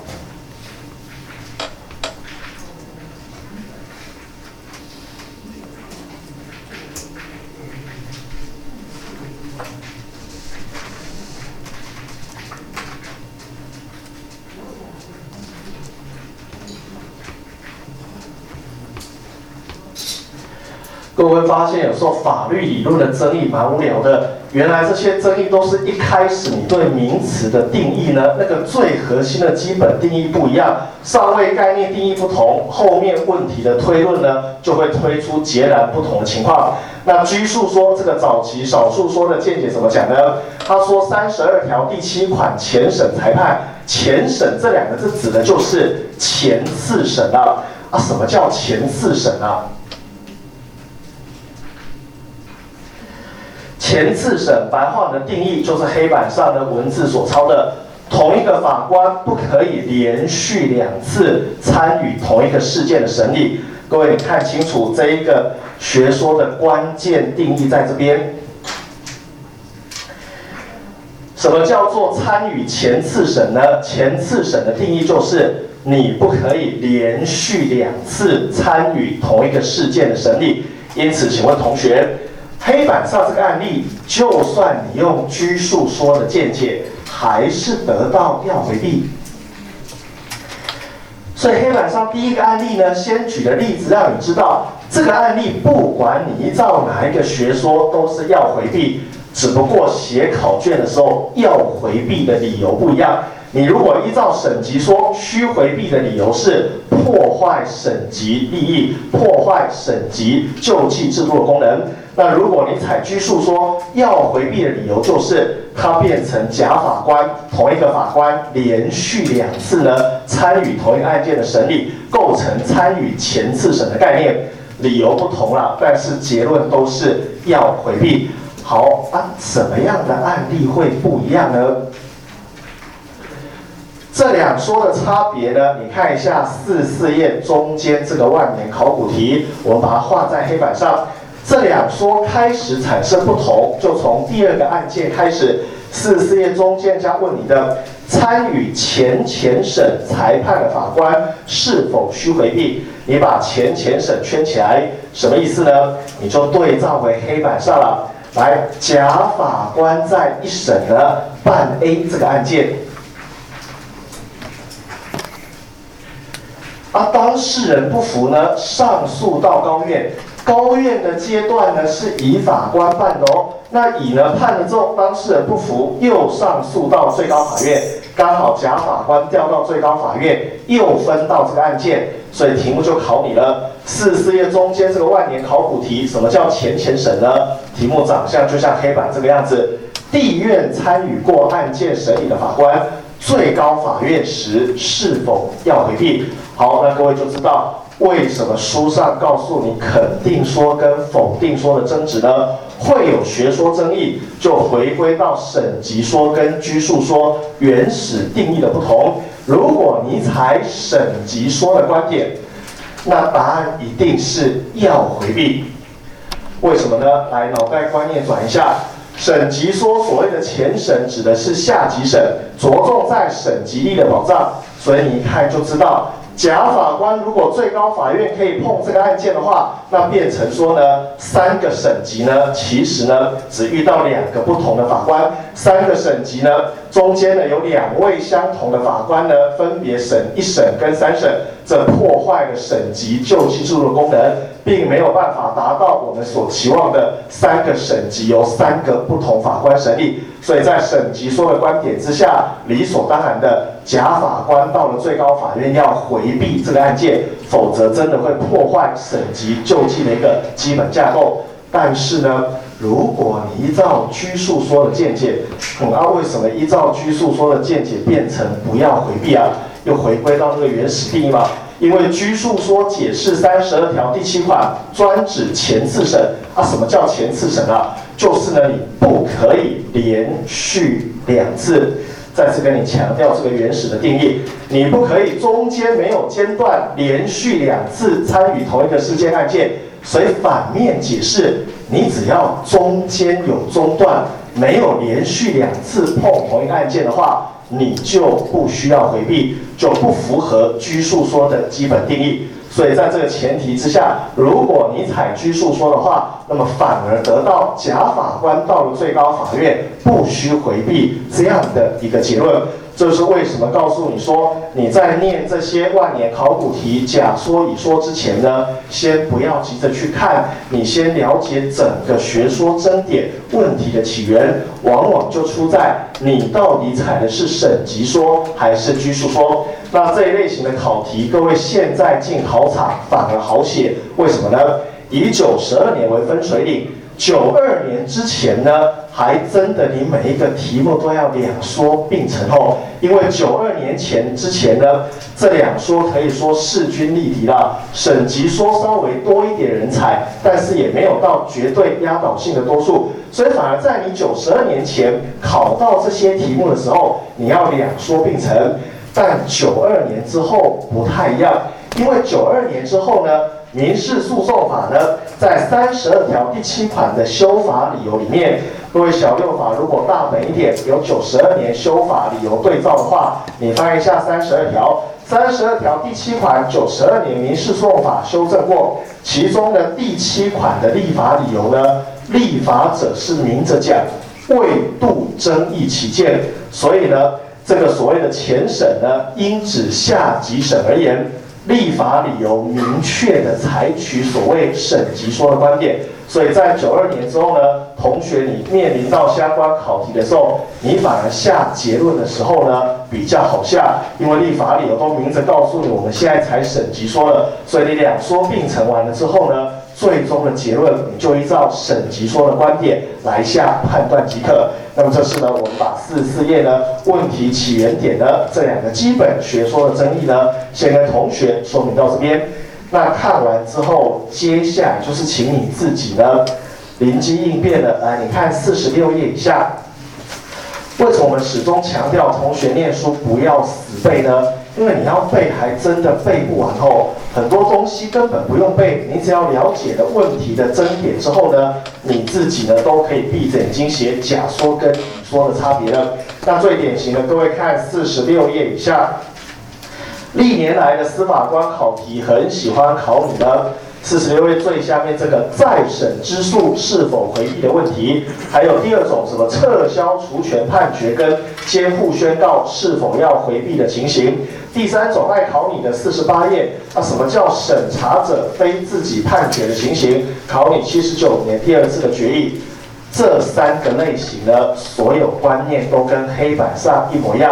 各位会发现，有时候法律理论的争议蛮无聊的。原来这些争议都是一开始你对名词的定义呢，那个最核心的基本定义不一样，上位概念定义不同，后面问题的推论呢，就会推出截然不同的情况。那居诉说这个早期少数说的见解怎么讲呢？他说三十二条第七款前审裁判，前审这两个字指的就是前次审啊。啊，什么叫前次审啊？前次审白话文的定义就是黑板上的文字所抄的，同一个法官不可以连续两次参与同一个事件的审理。各位，你看清楚这一个学说的关键定义在这边。什么叫做参与前次审呢？前次审的定义就是你不可以连续两次参与同一个事件的审理。因此，请问同学，黑板上这个案例，就算你用居诉说的见解，还是得到要回避。所以黑板上第一个案例呢，先举的例子让你知道，这个案例不管你依照哪一个学说，都是要回避，只不过写考卷的时候要回避的理由不一样。你如果依照审级说，需回避的理由是破坏审级利益，破坏审级救济制度的功能。那如果你采居诉说，要回避的理由就是它变成甲法官同一个法官连续两次呢参与同一个案件的审理，构成参与前次审的概念。理由不同了，但是结论都是要回避。好啊，什么样的案例会不一样呢？这两说的差别呢，你看一下四十四页中间这个万年考古题，我们把它画在黑板上。这两说开始产生不同，就从第二个案件开始。四十四页中间将问你的，参与前前审裁判的法官是否需回避？你把前前审圈起来，什么意思呢？你就对照回黑板上了。来，甲法官在一审呢办 A 这个案件。啊，当事人不服呢，上诉到高院。高院的阶段呢是乙法官办的哦。那乙呢判了之后，当事人不服，又上诉到最高法院。 刚好甲法官调到最高法院，又分到这个案件，所以题目就考你了。四十四页中间这个万年考古题，什么叫前前审呢？题目长相就像黑板这个样子。地院参与过案件审理的法官，最高法院时是否要回避？好，那各位就知道为什么书上告诉你肯定说跟否定说的争执呢？会有学说争议，就回归到审级说跟居述说原始定义的不同。如果你采审级说的观点，那答案一定是要回避。为什么呢？来，脑袋观念转一下。审级说所谓的前审指的是下级审，着重在审级力的保障，所以你一看就知道。甲法官如果最高法院可以碰这个案件的话，那变成说呢，三个审级呢，其实呢只遇到两个不同的法官，三个审级呢中间呢有两位相同的法官呢，分别审一审跟三审，这破坏了审级救济制度的功能，并没有办法达到我们所期望的三个审级由三个不同法官审理。所以在审级说的观点之下，理所当然的，甲法官到了最高法院要回避这个案件，否则真的会破坏审级救济的一个基本架构。但是呢，如果你依照居述说的见解，嗯啊，为什么依照居述说的见解变成不要回避啊？又回归到那个原始定义嘛？因为居述说解释三十二条第七款专指前次审啊，什么叫前次审啊？就是呢，你不可以连续两次。再次跟你强调这个原始的定义，你不可以中间没有间断，连续两次参与同一个事件案件。所以反面解释，你只要中间有中断，没有连续两次碰同一个案件的话，你就不需要回避，就不符合居述说的基本定义。所以在这个前提之下，如果你采居述说的话，那么反而得到甲法官到了最高法院不需回避这样的一个结论。这是为什么告诉你说，你在念这些万年考古题甲说乙说之前呢，先不要急着去看，你先了解整个学说争点问题的起源，往往就出在你到底采的是审级说还是居述说。那这一类型的考题，各位现在进考场反而好写，为什么呢？以九十二年为分水岭，九二年之前呢，还真的你每一个题目都要两说并成哦，因为九二年前之前呢，这两说可以说势均力敌啦。审级说稍微多一点人才，但是也没有到绝对压倒性的多数，所以反而在你九十二年前考到这些题目的时候，你要两说并成。但九二年之后不太一样，因为九二年之后呢，民事诉讼法呢，在三十二条第七款的修法理由里面，各位小六法如果大本一点，有九十二年修法理由对照的话，你翻一下三十二条，三十二条第七款九十二年民事诉讼法修正过，其中的第七款的立法理由呢，立法者是明着讲，为度争议起见，所以呢。这个所谓的前审呢，应指下级审而言，立法理由明确的采取所谓审级说的观点，所以在九二年之后呢，同学你面临到相关考题的时候，你反而下结论的时候呢比较好下，因为立法理由都明着告诉你，我们现在才审级说了，所以你两说并成完了之后呢，最终的结论你就依照审级说的观点来下判断即可。那么这是呢，我们把四十四页呢问题起源点的这两个基本学说的争议呢，先跟同学说明到这边。那看完之后，接下来就是请你自己呢临机应变的来，你看四十六页以下，为什么我们始终强调同学念书不要死背呢？因为你要背，还真的背不完哦。很多东西根本不用背，你只要了解了问题的争点之后呢，你自己呢都可以闭着眼睛写甲说跟乙说的差别了。那最典型的，各位看四十六页以下，历年来的司法官考题很喜欢考你呢。四十六页最下面这个再审之诉是否回避的问题，还有第二种什么撤销除权判决跟监护宣告是否要回避的情形。第三种爱考你的四十八页，啊，什么叫审查者非自己判决的情形？考你七十九年第二次的决议。这三个类型呢，所有观念都跟黑板上一模一样。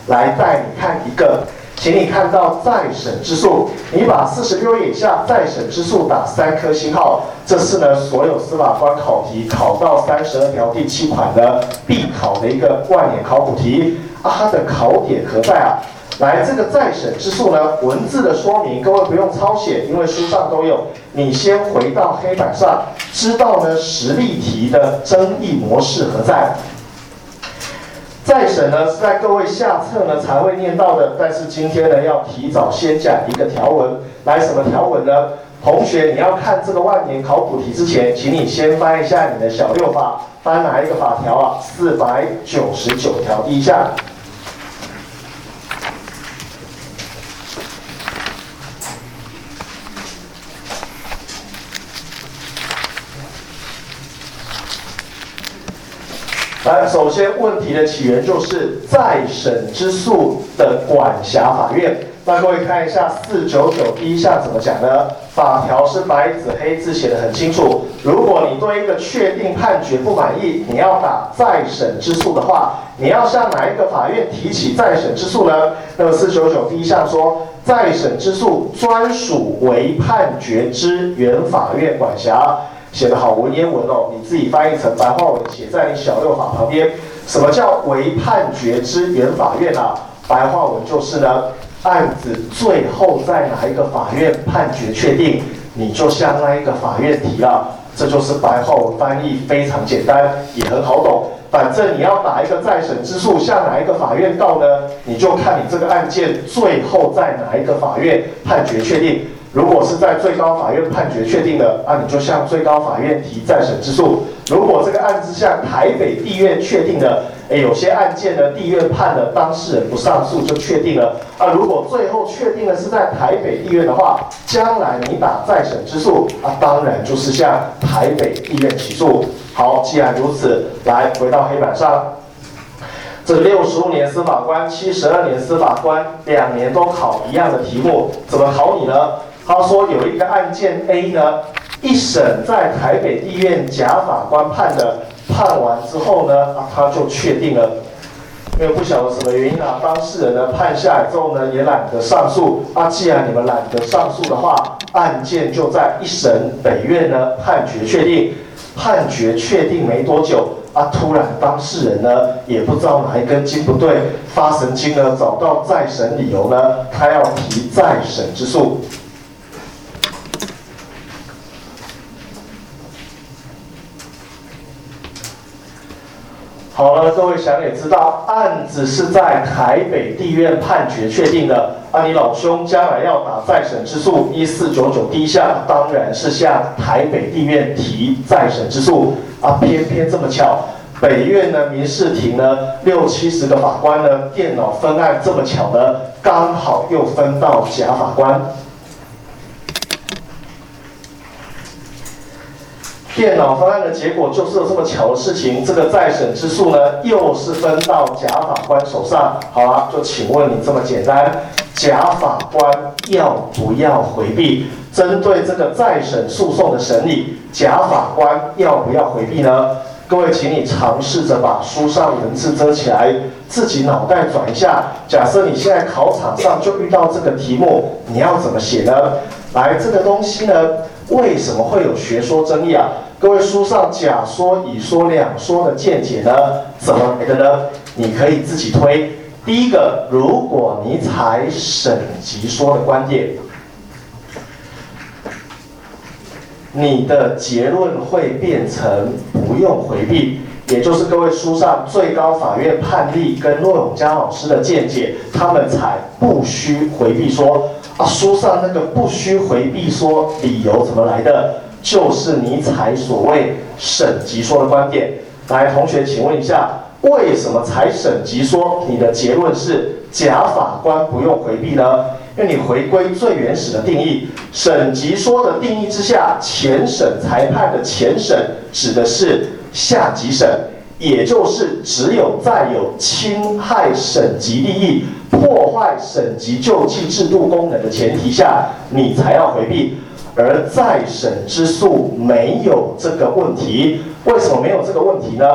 来带你看一个，请你看到再审之诉，你把四十六页以下再审之诉打三颗星号，这是呢所有司法官考题考到三十二条第七款的必考的一个万年考古题啊，它的考点何在啊？来，这个再审之诉呢，文字的说明各位不用抄写，因为书上都有。你先回到黑板上，知道呢实例题的争议模式何在。再审呢是在各位下册呢才会念到的，但是今天呢要提早先讲一个条文。来，什么条文呢？同学，你要看这个万年考古题之前，请你先翻一下你的小六法，翻哪一个法条啊？四百九十九条第一项。来，首先问题的起源就是再审之诉的管辖法院。那各位看一下四九九第一项怎么讲呢？法条是白纸黑字写得很清楚。如果你对一个确定判决不满意，你要打再审之诉的话，你要向哪一个法院提起再审之诉呢？那么四九九第一项说，再审之诉专属为判决之原法院管辖。写得好文言文哦，你自己翻译成白话文，写在你小六法旁边。什么叫为判决之原法院啊？白话文就是呢，案子最后在哪一个法院判决确定，你就向那一个法院提了。这就是白话文翻译，非常简单，也很好懂。反正你要打一个再审之诉，向哪一个法院告呢？你就看你这个案件最后在哪一个法院判决确定。如果是在最高法院判决确定的，啊，你就向最高法院提再审之诉。如果这个案子向台北地院确定的，哎，有些案件呢，地院判了，当事人不上诉就确定了。啊，如果最后确定的是在台北地院的话，将来你打再审之诉，啊，当然就是向台北地院起诉。好，既然如此，来回到黑板上。这六十五年司法官、七十二年司法官，两年都考一样的题目，怎么考你呢？他说有一个案件 A 呢，一审在台北地院甲法官判的，判完之后呢，啊，他就确定了，因为不晓得什么原因啊，当事人呢判下来之后呢，也懒得上诉啊。既然你们懒得上诉的话，案件就在一审北院呢判决确定，判决确定没多久啊，突然当事人呢也不知道哪一根筋不对，发神经呢找到再审理由呢，他要提再审之诉。好了，各位想也知道，案子是在台北地院判决确定的，啊，你老兄将来要打再审之诉，一四九九第一项当然是向台北地院提再审之诉，啊，偏偏这么巧，北院呢民事庭呢六七十个法官呢电脑分案这么巧呢，刚好又分到甲法官。电脑分案的结果就是有这么巧的事情，这个再审之诉呢，又是分到甲法官手上。好了，就请问你这么简单，甲法官要不要回避？针对这个再审诉讼的审理，甲法官要不要回避呢？各位，请你尝试着把书上文字遮起来，自己脑袋转一下。假设你现在考场上就遇到这个题目，你要怎么写呢？来，这个东西呢，为什么会有学说争议啊？各位，书上甲说、乙说两说的见解呢，怎么来的呢？你可以自己推。第一个，如果你采审级说的观点，你的结论会变成不用回避，也就是各位书上最高法院判例跟骆永嘉老师的见解，他们采不需回避说啊。书上那个不需回避说理由怎么来的？就是你采所谓审级说的观点。来，同学，请问一下，为什么采审级说？你的结论是甲法官不用回避呢？因为你回归最原始的定义，审级说的定义之下，前审裁判的前审指的是下级审，也就是只有在有侵害审级利益、破坏审级救济制度功能的前提下，你才要回避。而再审之诉没有这个问题，为什么没有这个问题呢？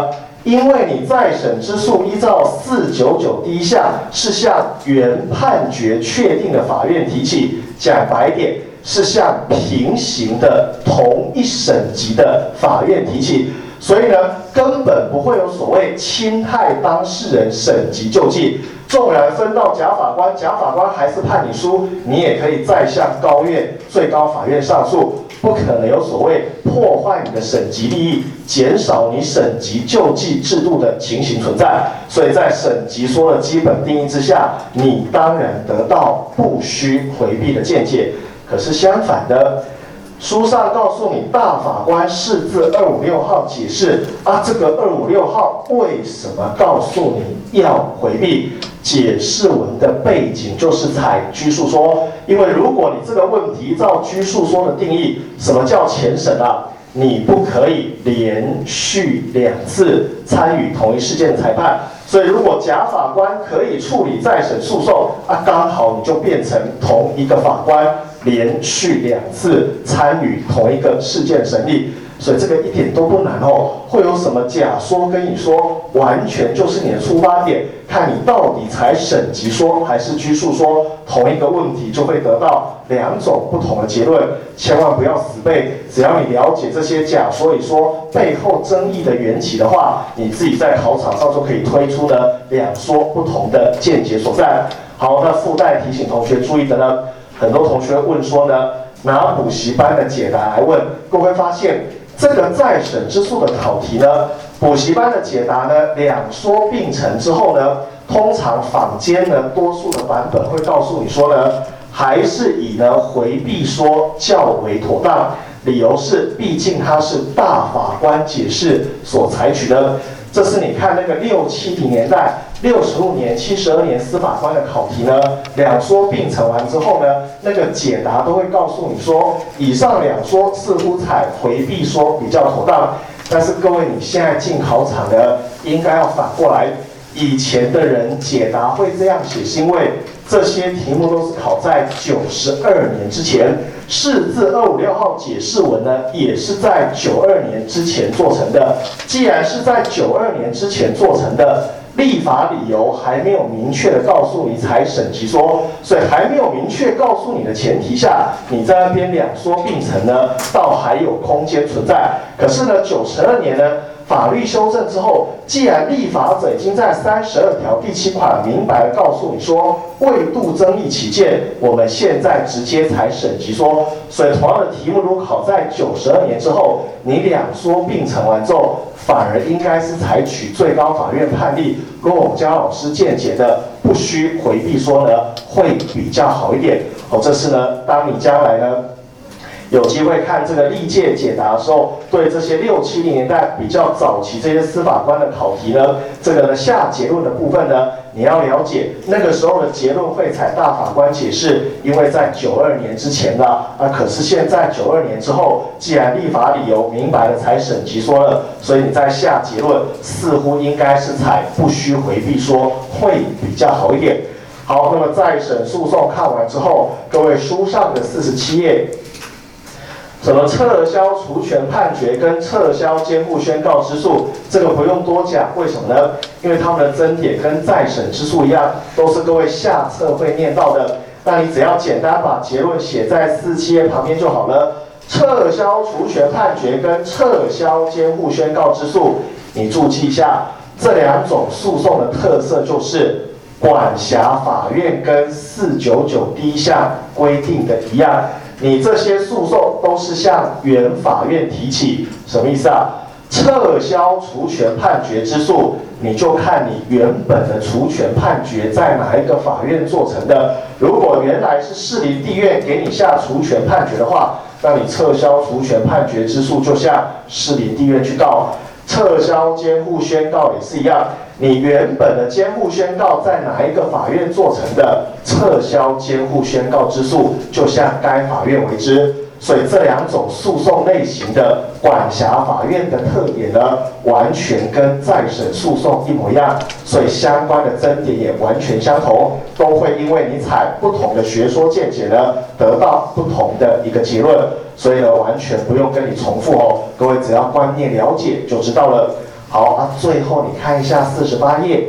因为你再审之诉依照四九九第一项是向原判决确定的法院提起，讲白点是向平行的同一审级的法院提起，所以呢，根本不会有所谓侵害当事人审级救济。纵然分到甲法官，甲法官还是判你输，你也可以再向高院、最高法院上诉，不可能有所谓破坏你的审级利益、减少你审级救济制度的情形存在。所以在审级说的基本定义之下，你当然得到不需回避的见解。可是相反的，书上告诉你，大法官释字二五六号解释啊，这个二五六号为什么告诉你要回避？解释文的背景就是采居诉说，因为如果你这个问题照居诉说的定义，什么叫前审啊？你不可以连续两次参与同一事件的裁判，所以如果甲法官可以处理再审诉讼啊，刚好你就变成同一个法官连续两次参与同一个事件审理，所以这个一点都不难哦。会有什么假说跟你说，完全就是你的出发点，看你到底采审级说还是居诉说，同一个问题就会得到两种不同的结论。千万不要死背，只要你了解这些假说一说背后争议的缘起的话，你自己在考场上就可以推出呢两说不同的见解所在。好，那附带提醒同学注意的呢，很多同学问说呢，拿补习班的解答来问，各位发现这个再审之诉的考题呢，补习班的解答呢，两说并成之后呢，通常坊间呢多数的版本会告诉你说呢，还是以呢回避说较为妥当，理由是毕竟它是大法官解释所采取的。这是你看那个六七零年代、六十五年、七十二年司法官的考题呢，两说并成完之后呢，那个解答都会告诉你说，以上两说似乎采回避说比较妥当。但是各位，你现在进考场呢，应该要反过来。以前的人解答会这样写，是因为这些题目都是考在九十二年之前，释字二五六号解释文呢，也是在九二年之前做成的。既然是在九二年之前做成的，立法理由还没有明确的告诉你才审级说，所以还没有明确告诉你的前提下，你在那边两说并成呢，倒还有空间存在。可是呢，九十二年呢，法律修正之后，既然立法者已经在三十二条第七款明白的告诉你说，为度争议起见，我们现在直接采审级说。所以同样的题目，如果考在九十二年之后，你两说并成完之后，反而应该是采取最高法院判例骆永嘉老师见解的不需回避说呢，会比较好一点。哦，这是呢，当你将来呢有机会看这个历届解答的时候，对这些六七零年代比较早期这些司法官的考题呢，这个呢下结论的部分呢，你要了解那个时候的结论会采大法官解释，因为在九二年之前了啊，可是现在九二年之后，既然立法理由明白了才审级说了，所以你在下结论似乎应该是采不需回避说会比较好一点。好，那么再审诉讼看完之后，各位书上的四十七页。什么撤销除权判决跟撤销监护宣告之诉，这个不用多讲，为什么呢？因为他们的争点跟再审之诉一样，都是各位下册会念到的。那你只要简单把结论写在四十七页旁边就好了。撤销除权判决跟撤销监护宣告之诉，你注记一下，这两种诉讼的特色就是管辖法院跟四九九第一项规定的一样。你这些诉讼都是向原法院提起，什么意思啊？撤销除权判决之诉，你就看你原本的除权判决在哪一个法院做成的。如果原来是士林地院给你下除权判决的话，那你撤销除权判决之诉就向士林地院去告。撤销监护宣告也是一样，你原本的监护宣告在哪一个法院做成的，撤销监护宣告之诉就向该法院为之。所以这两种诉讼类型的管辖法院的特点呢，完全跟再审诉讼一模一样，所以相关的争点也完全相同，都会因为你采不同的学说见解呢，得到不同的一个结论。所以呢，完全不用跟你重复哦，各位只要观念了解就知道了。 好啊，最后你看一下四十八页。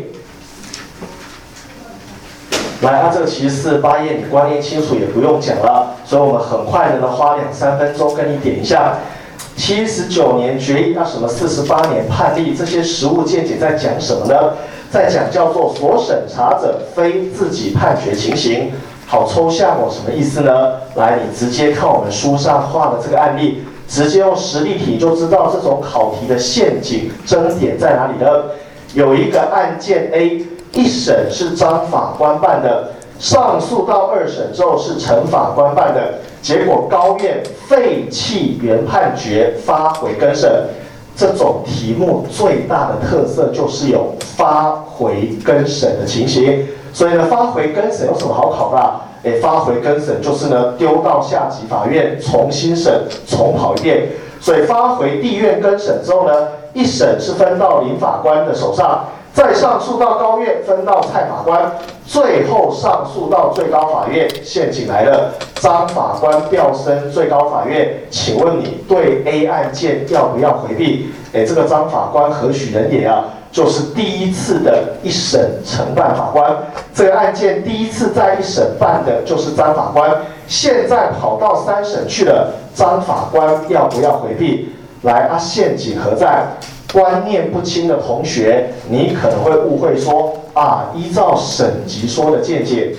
来，啊，这个其实四十八页你观念清楚也不用讲了，所以我们很快的呢花两三分钟跟你点一下。七十九年决议，那什么四十八年判例，这些实务见解在讲什么呢？在讲叫做所审查者非自己判决情形。好抽象哦，什么意思呢？来，你直接看我们书上画的这个案例，直接用实例题就知道这种考题的陷阱争点在哪里呢？有一个案件 A。一审是张法官办的，上诉到二审之后是陈法官办的，结果高院废弃原判决，发回更审。这种题目最大的特色就是有发回更审的情形，所以呢，发回更审有什么好考的啊？哎，发回更审就是呢，丢到下级法院重新审，重跑一遍。所以发回地院更审之后呢，一审是分到林法官的手上。再上诉到高院，分到蔡法官，最后上诉到最高法院。陷阱来了，张法官调升最高法院，请问你对 A 案件要不要回避？哎，这个张法官何许人也啊？就是第一次的一审承办法官。这个案件第一次在一审办的就是张法官，现在跑到三审去了，张法官要不要回避？来啊，陷阱何在？观念不清的同学，你可能会误会说啊，依照审级说的见解，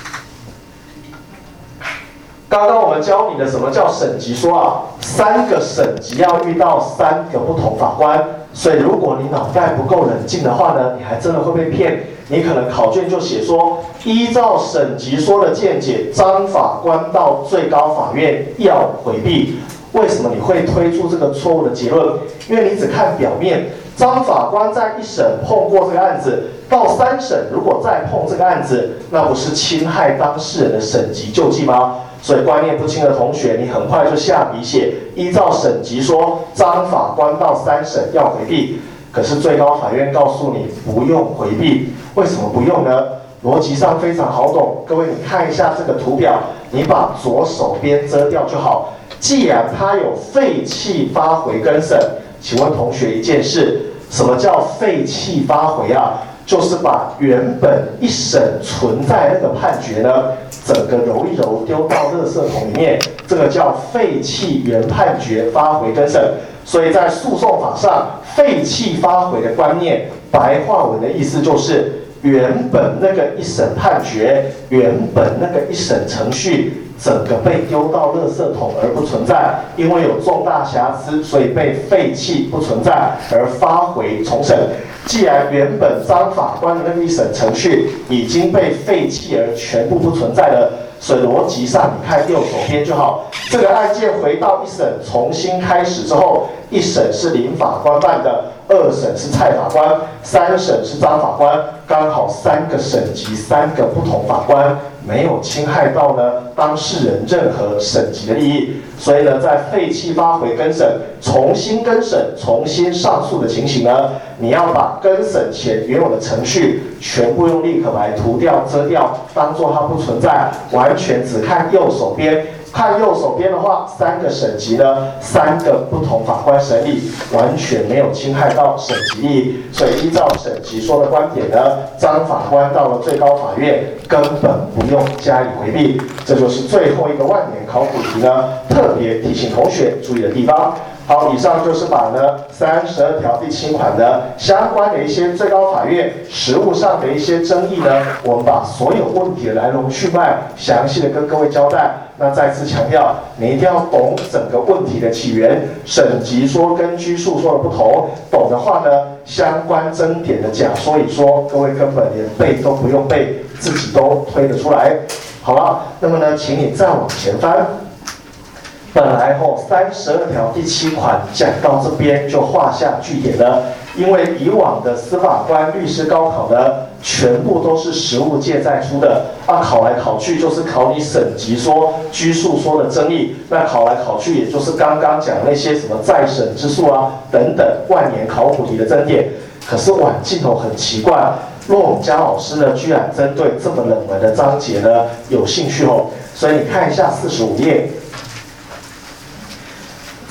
刚刚我们教你的什么叫审级说啊？三个审级要遇到三个不同法官，所以如果你脑袋不够冷静的话呢，你还真的会被骗。你可能考卷就写说，依照审级说的见解，张法官到最高法院要回避。为什么你会推出这个错误的结论？因为你只看表面，张法官在一审碰过这个案子，到三审如果再碰这个案子，那不是侵害当事人的审级救济吗？所以观念不清的同学，你很快就下笔写，依照审级说，张法官到三审要回避。可是最高法院告诉你不用回避，为什么不用呢？逻辑上非常好懂，各位你看一下这个图表，你把左手边遮掉就好。既然它有废弃发回更审，请问同学一件事，什么叫废弃发回啊？就是把原本一审存在那个判决呢，整个揉一揉丢到垃圾桶里面，这个叫废弃原判决发回更审。所以在诉讼法上，废弃发回的观念，白话文的意思就是。原本那个一审判决，原本那个一审程序，整个被丢到垃圾桶而不存在，因为有重大瑕疵，所以被废弃不存在，而发回重审。既然原本张法官的那个一审程序已经被废弃而全部不存在了，所以逻辑上你看右手边就好。这个案件回到一审重新开始之后，一审是林法官办的，二审是蔡法官，三审是张法官，刚好三个审级，三个不同法官，没有侵害到呢当事人任何审级的利益。所以呢，在废弃发回更审、重新更审、重新上诉的情形呢，你要把更审前原有的程序全部用立可白涂掉、遮掉，当作它不存在，完全只看右手边。看右手边的话，三个审级呢，三个不同法官审理，完全没有侵害到审级利益。所以依照审级说的观点呢，张法官到了最高法院根本不用加以回避。这就是最后一个万年考古题呢，特别提醒同学注意的地方。好，以上就是把呢三十二条第七款的相关的一些最高法院实务上的一些争议呢，我们把所有问题的来龙去脉详细的跟各位交代。那再次强调，你一定要懂整个问题的起源，审级说跟居诉说的不同。懂的话呢，相关争点的假说一说，各位根本连背都不用背，自己都推得出来。好了，那么呢，请你再往前翻。本来后三十二条第七款讲到这边就画下句点了，因为以往的司法官、律师高考呢，全部都是实务界在出的，啊，考来考去就是考你审级说、居诉说的争议，那考来考去也就是刚刚讲那些什么再审之诉啊等等万年考古题的争点。可是晚镜头很奇怪，骆永嘉老师呢，居然针对这么冷门的章节呢有兴趣哦，所以你看一下四十五页。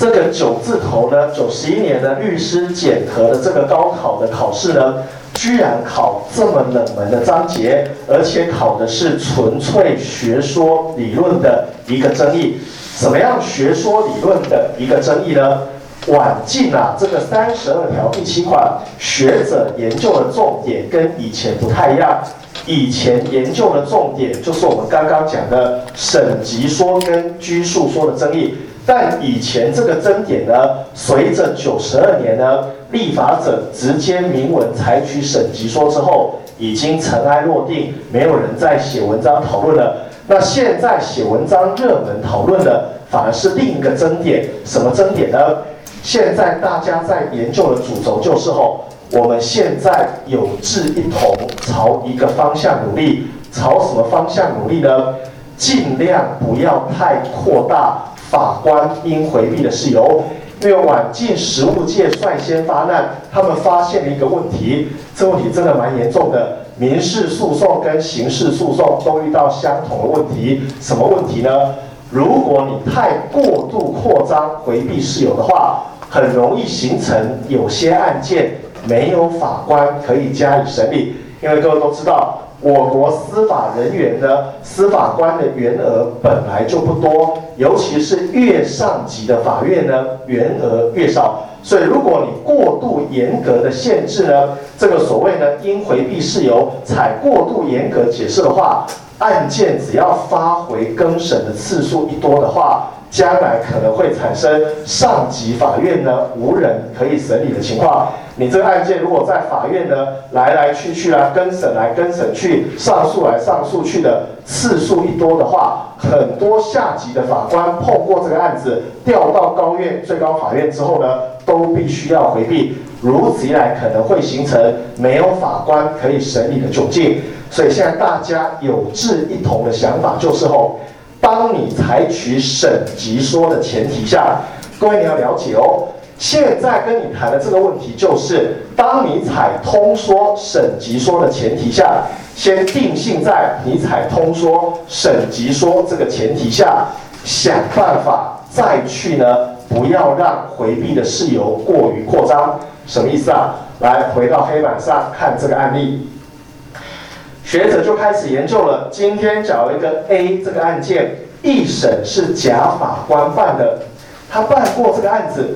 这个九字头呢，九十一年的律师检核的这个高考的考试呢，居然考这么冷门的章节，而且考的是纯粹学说理论的一个争议。什么样学说理论的一个争议呢？晚近啊，这个三十二条第七款，学者研究的重点跟以前不太一样。以前研究的重点就是我们刚刚讲的省级说跟居数说的争议，但以前这个争点呢，随着九十二年呢，立法者直接明文采取省级说之后，已经尘埃落定，没有人再写文章讨论了。那现在写文章热门讨论的，反而是另一个争点，什么争点呢？现在大家在研究的主轴就是吼，我们现在有志一同，朝一个方向努力，朝什么方向努力呢？尽量不要太扩大法官应回避的事由，因为晚近实务界率先发难，他们发现了一个问题，这问题真的蛮严重的。民事诉讼跟刑事诉讼都遇到相同的问题，什么问题呢？如果你太过度扩张回避事由的话，很容易形成有些案件没有法官可以加以审理，因为各位都知道，我国司法人员呢，司法官的员额本来就不多，尤其是越上级的法院呢，员额越少。所以，如果你过度严格的限制呢，这个所谓呢应回避事由采过度严格解释的话，案件只要发回更审的次数一多的话，将来可能会产生上级法院呢无人可以审理的情况。你这个案件如果在法院呢来来去去啊，更审来更审去，上诉来上诉去的次数一多的话，很多下级的法官碰过这个案子，调到高院、最高法院之后呢，都必须要回避。如此一来，可能会形成没有法官可以审理的窘境。所以现在大家有志一同的想法就是吼，当你采取省级说的前提下，各位你要了解哦。现在跟你谈的这个问题就是，当你采通说省级说的前提下，先定性在你采通说省级说这个前提下，想办法再去呢，不要让回避的事由过于扩张。什么意思啊？来，回到黑板上看这个案例，学者就开始研究了。今天假如一个 A 这个案件，一审是甲法官办的，他办过这个案子。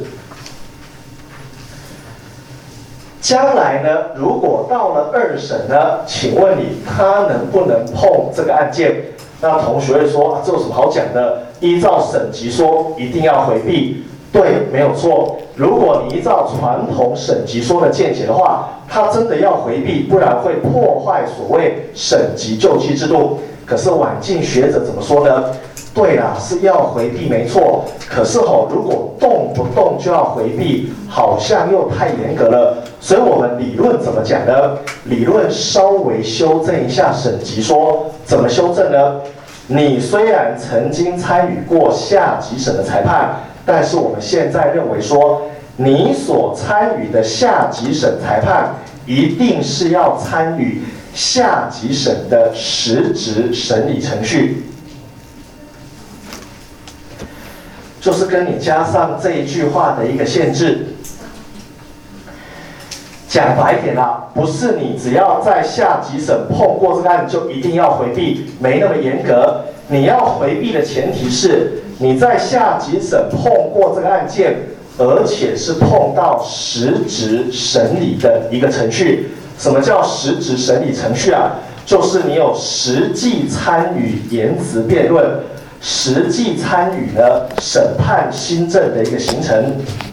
将来呢，如果到了二审呢，请问你他能不能碰这个案件？那同学会说啊，这有什么好讲的？依照省级说，一定要回避。对，没有错。如果你依照传统省级说的见解的话，他真的要回避，不然会破坏所谓省级救济制度。可是晚近学者怎么说呢？对啦，是要回避没错，可是吼，如果动不动就要回避，好像又太严格了。所以我们理论怎么讲呢？理论稍微修正一下省级说，怎么修正呢？你虽然曾经参与过下级审的裁判，但是我们现在认为说，你所参与的下级审裁判，一定是要参与下级审的实质审理程序。就是跟你加上这一句话的一个限制。讲白点啦，不是你只要在下级审碰过这个案就一定要回避，没那么严格。你要回避的前提是你在下级审碰过这个案件，而且是碰到实质审理的一个程序。什么叫实质审理程序啊？就是你有实际参与言辞辩论，实际参与呢审判新政的一个形成。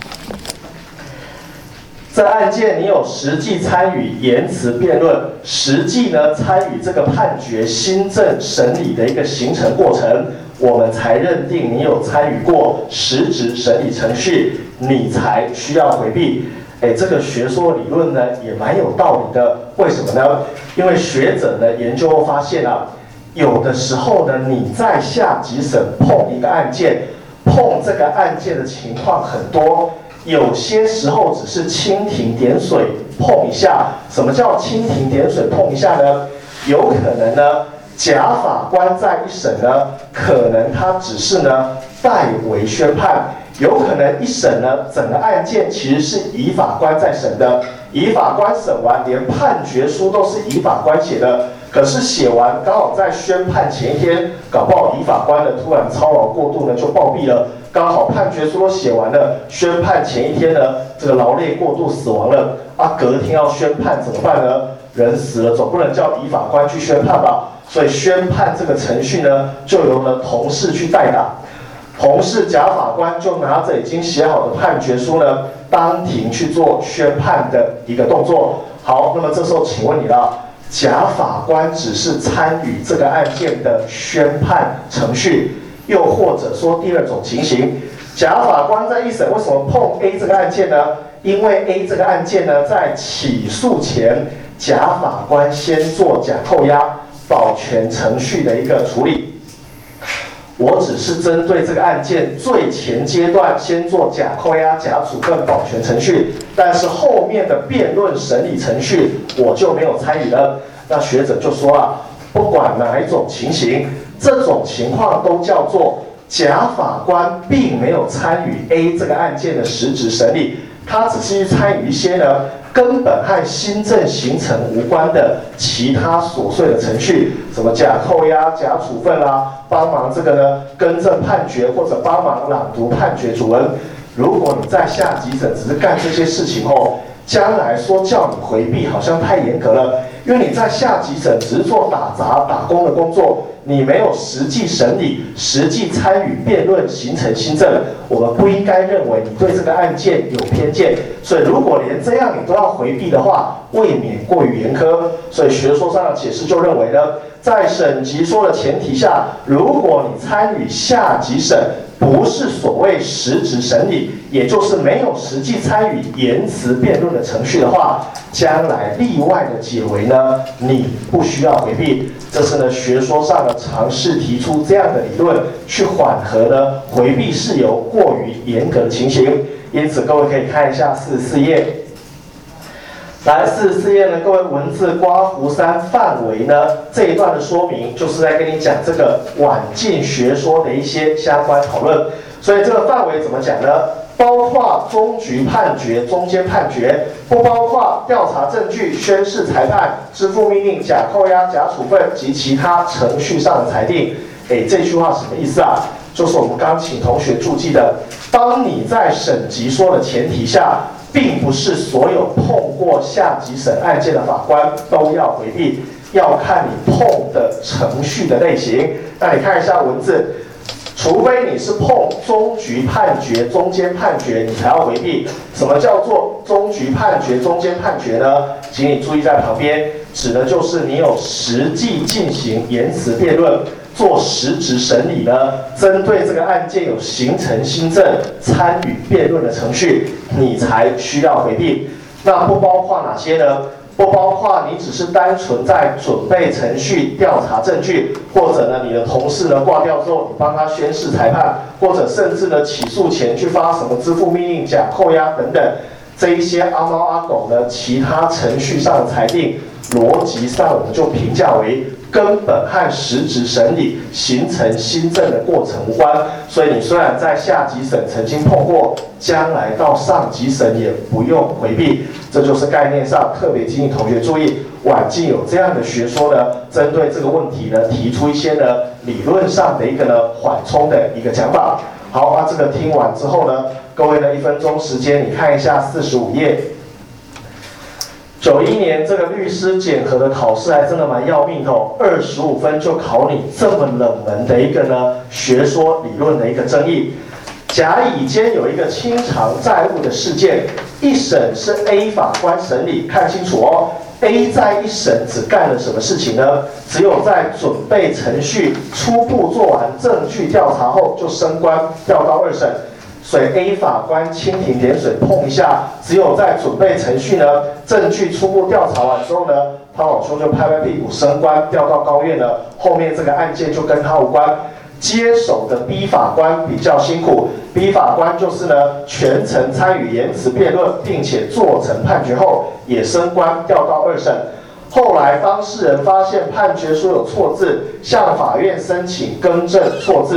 这案件你有实际参与言辞辩论，实际呢参与这个判决新政审理的一个形成过程，我们才认定你有参与过实质审理程序，你才需要回避。哎，这个学说理论呢也蛮有道理的。为什么呢？因为学者呢研究后发现啊，有的时候呢你在下级审碰一个案件，碰这个案件的情况很多。有些时候只是蜻蜓点水碰一下。什么叫蜻蜓点水碰一下呢？有可能呢，甲法官在一审呢，可能他只是呢代为宣判。有可能一审呢，整个案件其实是乙法官在审的，乙法官审完，连判决书都是乙法官写的。可是写完刚好在宣判前一天，搞不好乙法官呢突然操劳过度呢就暴毙了。刚好判决书都写完了，宣判前一天呢，这个劳累过度死亡了啊，隔天要宣判怎么办呢？人死了总不能叫乙法官去宣判吧？所以宣判这个程序呢，就由呢同事去代打。同事甲法官就拿着已经写好的判决书呢，当庭去做宣判的一个动作。好，那么这时候请问你了，甲法官只是参与这个案件的宣判程序，又或者说第二种情形，甲法官在一审为什么碰 A 这个案件呢？因为 A 这个案件呢，在起诉前，甲法官先做假扣押保全程序的一个处理。我只是针对这个案件最前阶段先做假扣押、假处分保全程序，但是后面的辩论审理程序我就没有参与了。那学者就说啊，不管哪一种情形，这种情况都叫做甲法官并没有参与 A 这个案件的实质审理，他只是去参与一些呢根本和新政形成无关的其他琐碎的程序，什么假扣押、假处分啦，帮忙这个呢更正判决或者帮忙朗读判决主文。如果你在下级审只是干这些事情后，将来说叫你回避好像太严格了，因为你在下级审只是做打杂打工的工作，你没有实际审理、实际参与辩论形成新政，我们不应该认为你对这个案件有偏见。所以如果连这样你都要回避的话，未免过于严苛。所以学说上的解释就认为呢，在审级说的前提下，如果你参与下级审，不是所谓实质审理，也就是没有实际参与言辞辩论的程序的话，将来例外的解为呢，你不需要回避。这是呢学说上的尝试提出这样的理论，去缓和呢回避事由过于严格的情形。因此各位可以看一下四十四页。来，四十四页呢，各位文字刮胡三范围呢这一段的说明，就是在跟你讲这个晚近学说的一些相关讨论。所以这个范围怎么讲呢？包括终局判决、中间判决，不包括调查证据、宣誓裁判、支付命令、假扣押、假处分及其他程序上的裁定。哎，这句话什么意思啊？就是我们刚请同学注记的，当你在审级说的前提下，并不是所有碰过下级审案件的法官都要回避，要看你碰的程序的类型。那你看一下文字，除非你是碰终局判决、中间判决，你才要回避。什么叫做终局判决、中间判决呢？请你注意在旁边，指的就是你有实际进行言辞辩论，做实质审理呢，针对这个案件有形成新政、参与辩论的程序，你才需要回避。那不包括哪些呢？不包括你只是单纯在准备程序、调查证据，或者呢你的同事呢挂掉之后，你帮他宣誓裁判，或者甚至呢起诉前去发什么支付命令、假扣押等等，这一些阿猫阿狗呢，其他程序上的裁定，逻辑上我们就评价为根本和实质审理形成新政的过程无关。所以你虽然在下级审曾经碰过，将来到上级审也不用回避。这就是概念上特别提醒同学注意，晚近有这样的学说呢，针对这个问题呢，提出一些呢理论上的一个呢缓冲的一个讲法。好，那这个听完之后呢，各位呢一分钟时间，你看一下四十五页。九一年这个律师检核的考试还真的蛮要命的哦，二十五分就考你这么冷门的一个呢学说理论的一个争议。甲乙间有一个清偿债务的事件，一审是 A 法官审理，看清楚哦。A 在一审只干了什么事情呢？只有在准备程序初步做完证据调查后，就升官调到二审。所以 A 法官蜻蜓点水碰一下，只有在准备程序呢，证据初步调查完之后呢，他老兄就拍拍屁股升官调到高院了，后面这个案件就跟他无关。接手的 B 法官比较辛苦 ，B 法官就是呢全程参与言辞辩论，并且做成判决后也升官调到二审。后来当事人发现判决书有错字，向法院申请更正错字。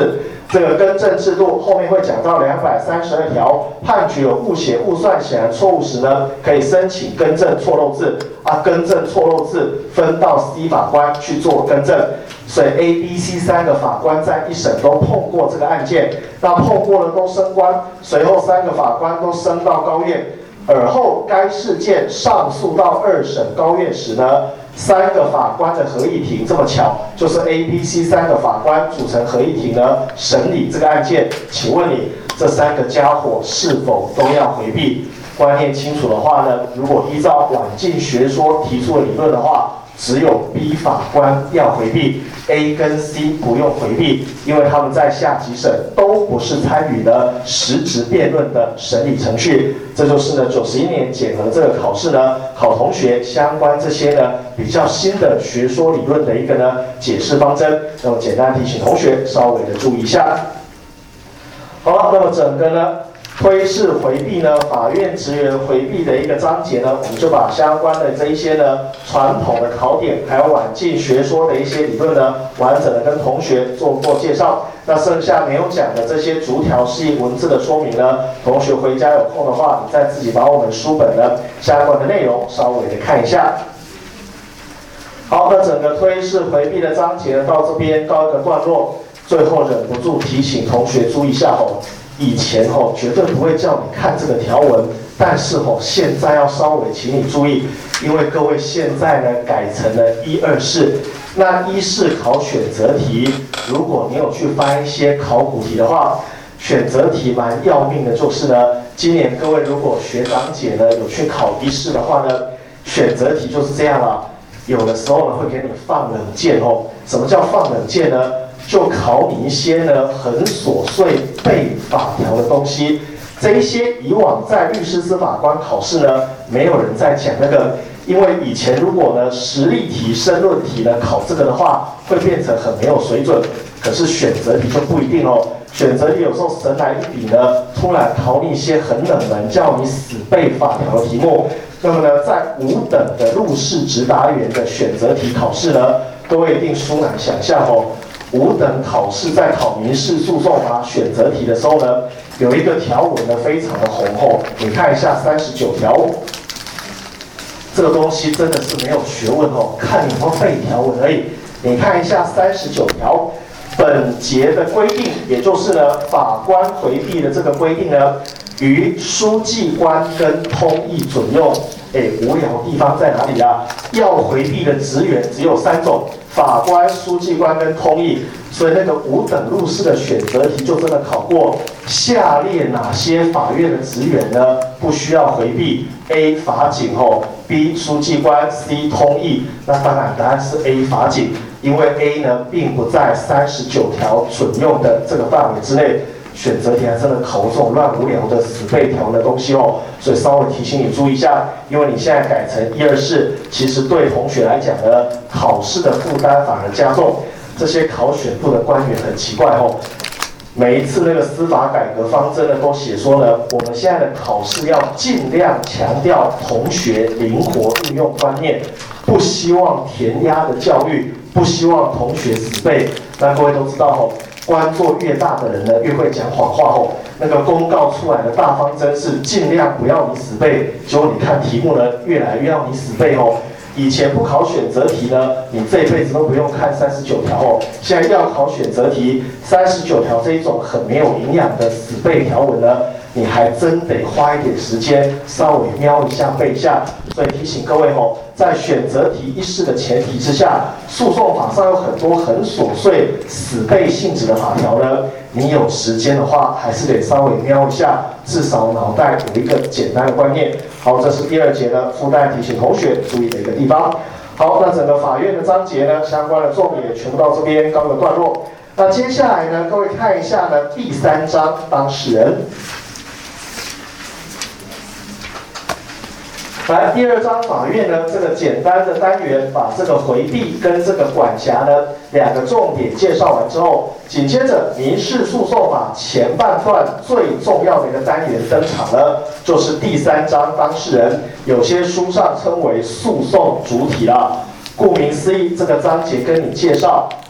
这个更正制度后面会讲到两百三十二条，判决有误写、误算显然错误时呢，可以申请更正错漏字啊，更正错漏字分到 C 法官去做更正。所以 A、B、C 三个法官在一审都碰过这个案件，那碰过了都升官，随后三个法官都升到高院。而后该事件上诉到二审高院时呢，三个法官的合议庭，这么巧，就是 A、B、C 三个法官组成合议庭呢，审理这个案件。请问你这三个家伙是否都要回避？观念清楚的话呢，如果依照晚近学说提出的理论的话，只有 B 法官要回避 ，A 跟 C 不用回避，因为他们在下级审都不是参与了实质辩论的审理程序。这就是呢九十一年检核这个考试呢，考同学相关这些呢比较新的学说理论的一个呢解释方针。那么简单提醒同学稍微的注意一下。好了，那么整个呢。推事回避呢，法院职员回避的一个章节呢，我们就把相关的这一些呢传统的考点，还有晚近学说的一些理论呢，完整的跟同学做过介绍。那剩下没有讲的这些逐条示意文字的说明呢，同学回家有空的话，你再自己把我们书本的相关的内容稍微的看一下。好，那整个推事回避的章节呢，到这边告一个段落。最后忍不住提醒同学注意一下哦。以前吼绝对不会叫你看这个条文，但是吼现在要稍微请你注意，因为各位现在呢改成了一二试，那一试考选择题，如果你有去翻一些考古题的话，选择题蛮要命的，就是呢，今年各位如果学长姐呢有去考一试的话呢，选择题就是这样啦，有的时候呢会给你放冷箭哦。什么叫放冷箭呢？就考你一些呢很琐碎背法条的东西，这一些以往在律师司法官考试呢，没有人在讲那个，因为以前如果呢实例题、申论题呢考这个的话，会变成很没有水准。可是选择题就不一定哦，选择题有时候神来一笔呢，突然考你一些很冷门，叫你死背法条的题目。那么呢，在五等的入试直达员的选择题考试呢，各位一定殊难想象哦。五等考试在考民事诉讼法选择题的时候呢，有一个条文呢非常的红厚，你看一下三十九条，这个东西真的是没有学问哦，看你有没有背条文而已。你看一下三十九条，本节的规定，也就是呢法官回避的这个规定呢，于书记官跟通译准用。哎，无聊的地方在哪里啊？要回避的职员只有三种。法官、书记官跟通译，所以那个五等入试的选择题就真的考过。下列哪些法院的职员呢不需要回避 ？A. 法警后 ，B. 书记官 ，C. 通译。那当然答案是 A. 法警，因为 A 呢并不在三十九条准用的这个范围之内。选择题还真的考这种乱无聊的死背条的东西哦，所以稍微提醒你注意一下，因为你现在改成一二试，其实对同学来讲呢，考试的负担反而加重。这些考选部的官员很奇怪哦，每一次那个司法改革方针呢，都写说呢，我们现在的考试要尽量强调同学灵活运用观念，不希望填鸭的教育，不希望同学死背。那各位都知道哦。官做越大的人呢，越会讲谎话后，那个公告出来的大方针是尽量不要你死背，结果你看题目呢，越来越要你死背哦。以前不考选择题呢，你这一辈子都不用看三十九条哦。现在要考选择题，三十九条这一种很没有营养的死背条文呢，你还真得花一点时间稍微瞄一下背一下。所以提醒各位哦，在选择题一试的前提之下，诉讼法上有很多很琐碎死背性质的法条呢，你有时间的话，还是得稍微瞄一下，至少脑袋有一个简单的观念。好，这是第二节呢，附带提醒同学注意的一个地方。好，那整个法院的章节呢，相关的重点全部到这边告一个段落。那接下来呢，各位看一下呢，第三章当事人。来，第二章法院呢，这个简单的单元把这个回避跟这个管辖呢两个重点介绍完之后，紧接着民事诉讼法前半段最重要的一个单元登场了，就是第三章当事人，有些书上称为诉讼主体啦。顾名思义，这个章节跟你介绍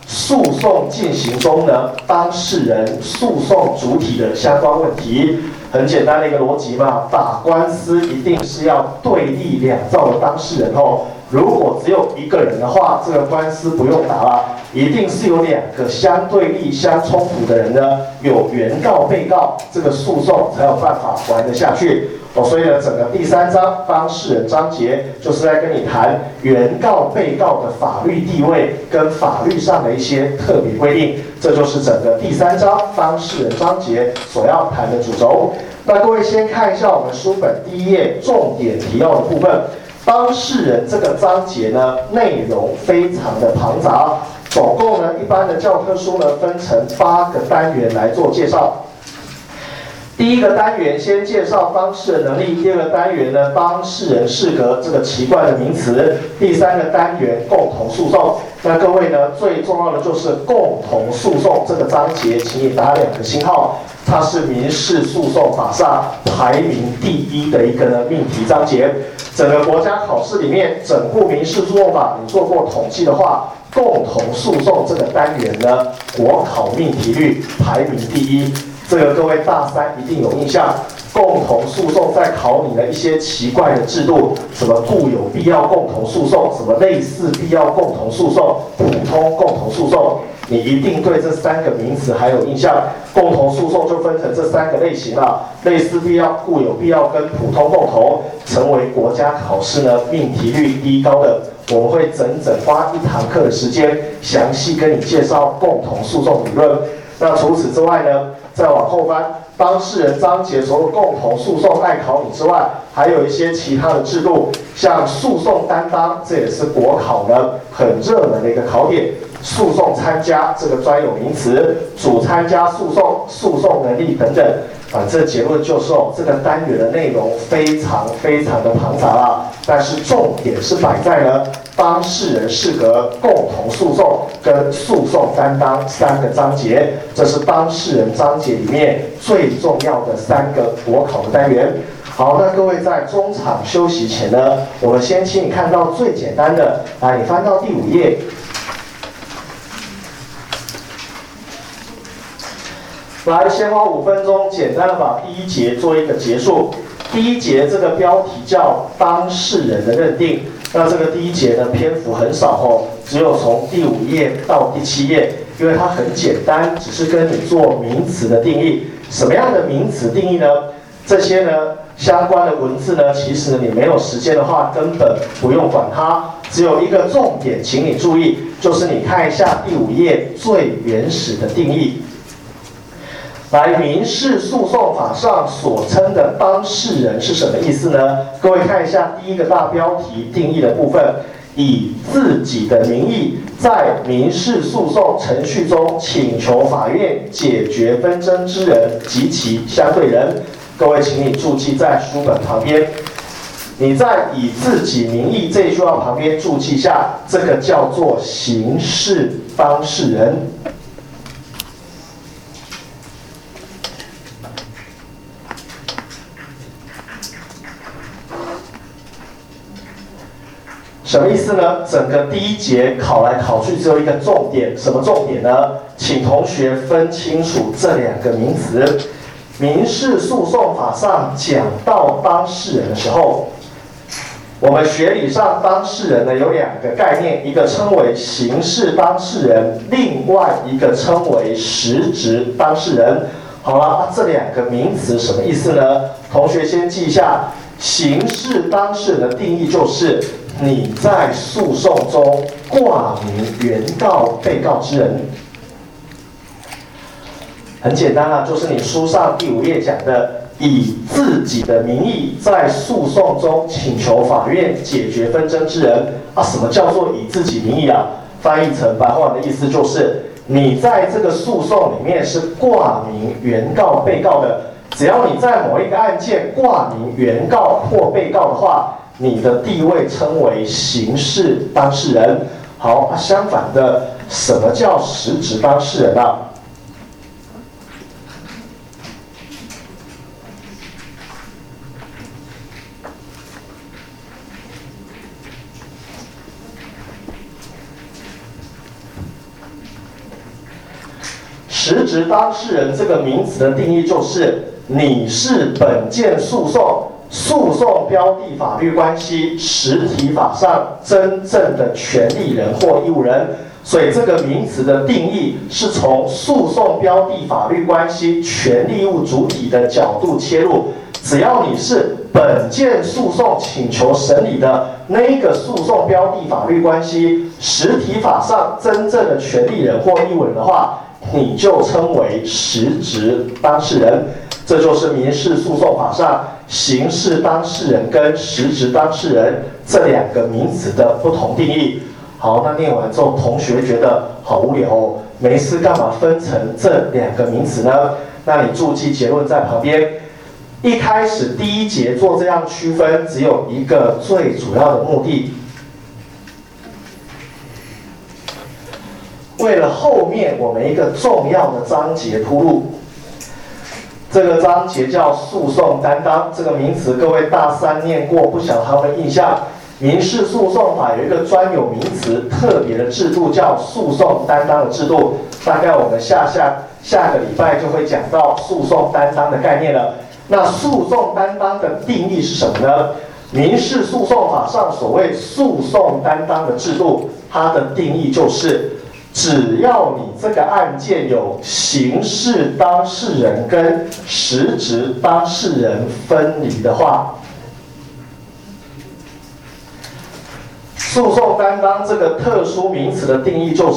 诉讼进行中呢，当事人、诉讼主体的相关问题。很简单的一个逻辑嘛，打官司一定是要对立两造的当事人哦。如果只有一个人的话，这个官司不用打了，一定是有两个相对立、相冲突的人呢，有原告、被告，这个诉讼才有办法玩得下去哦。所以呢，整个第三章当事人章节就是在跟你谈原告、被告的法律地位跟法律上的一些特别规定，这就是整个第三章当事人章节所要谈的主轴。那各位先看一下我们书本第一页重点提要的部分。当事人这个章节呢，内容非常的庞杂，总共呢，一般的教科书呢分成八个单元来做介绍。第一个单元先介绍当事人能力，第二个单元呢，当事人适格这个奇怪的名词，第三个单元共同诉讼。那各位呢，最重要的就是共同诉讼这个章节，请你打两个星号，它是民事诉讼法上排名第一的一个呢命题章节。整个国家考试里面，整部民事诉讼法，你做过统计的话，共同诉讼这个单元呢，国考命题率排名第一。这个各位大三一定有印象，共同诉讼在考你的一些奇怪的制度，什么固有必要共同诉讼，什么类似必要共同诉讼，普通共同诉讼，你一定对这三个名词还有印象。共同诉讼就分成这三个类型了，类似必要、固有必要跟普通共同，成为国家考试呢命题率第一高的。我们会整整花一堂课的时间，详细跟你介绍共同诉讼理论。那除此之外呢，再往后翻，当事人章节除了共同诉讼爱考你之外，还有一些其他的制度，像诉讼担当，这也是国考呢很热门的一个考点。诉讼参加这个专有名词，主参加诉讼、诉讼能力等等。啊，这结论就是哦，这个单元的内容非常非常的庞杂啦。但是重点是摆在呢，当事人适格、共同诉讼跟诉讼担当三个章节，这是当事人章节里面最重要的三个国考的单元。好，那各位在中场休息前呢，我们先请你看到最简单的，来，你翻到第五页。来，先花五分钟，简单的把第一节做一个结束。第一节这个标题叫当事人的认定。那这个第一节呢，篇幅很少哦，只有从第五页到第七页，因为它很简单，只是跟你做名词的定义。什么样的名词定义呢？这些呢相关的文字呢，其实你没有时间的话，根本不用管它。只有一个重点，请你注意，就是你看一下第五页最原始的定义。来，民事诉讼法上所称的当事人是什么意思呢？各位看一下第一个大标题定义的部分，以自己的名义在民事诉讼程序中请求法院解决纷争之人及其相对人。各位，请你注记在书本旁边，你在以自己名义这一句话旁边注记下，这个叫做刑事当事人。什么意思呢？整个第一节考来考去只有一个重点，什么重点呢？请同学分清楚这两个名词。民事诉讼法上讲到当事人的时候，我们学理上当事人呢有两个概念，一个称为刑事当事人，另外一个称为实质当事人。好了，那这两个名词什么意思呢？同学先记一下，刑事当事人的定义就是你在诉讼中挂名原告、被告之人。很简单啊，就是你书上第五页讲的，以自己的名义在诉讼中请求法院解决纷争之人啊。什么叫做以自己名义啊？翻译成白话的意思就是，你在这个诉讼里面是挂名原告、被告的。只要你在某一个案件挂名原告或被告的话，你的地位称为刑事当事人。好，啊、相反的，什么叫实质当事人啊？ 实质当事人这个名词的定义就是，你是本件诉讼诉讼标的法律关系实体法上真正的权利人或义务人。所以这个名词的定义是从诉讼标的法律关系权利义务主体的角度切入。只要你是本件诉讼请求审理的那一个诉讼标的法律关系实体法上真正的权利人或义务人的话，你就称为实质当事人。这就是民事诉讼法上刑事当事人跟实质当事人这两个名词的不同定义。好，那念完之后，同学觉得好无聊哦，没事干嘛分成这两个名词呢？那你注记结论在旁边。一开始第一节做这样区分，只有一个最主要的目的，为了后面我们一个重要的章节铺路。这个章节叫诉讼担当，这个名词各位大三念过，不晓得还有没有印象？民事诉讼法有一个专有名词，特别的制度叫诉讼担当的制度。大概我们下下下个礼拜就会讲到诉讼担当的概念了。那诉讼担当的定义是什么呢？民事诉讼法上所谓诉讼担当的制度，它的定义就是，只要你这个案件有刑事当事人跟实质当事人分离的话，诉讼担当这个特殊名词的定义就是，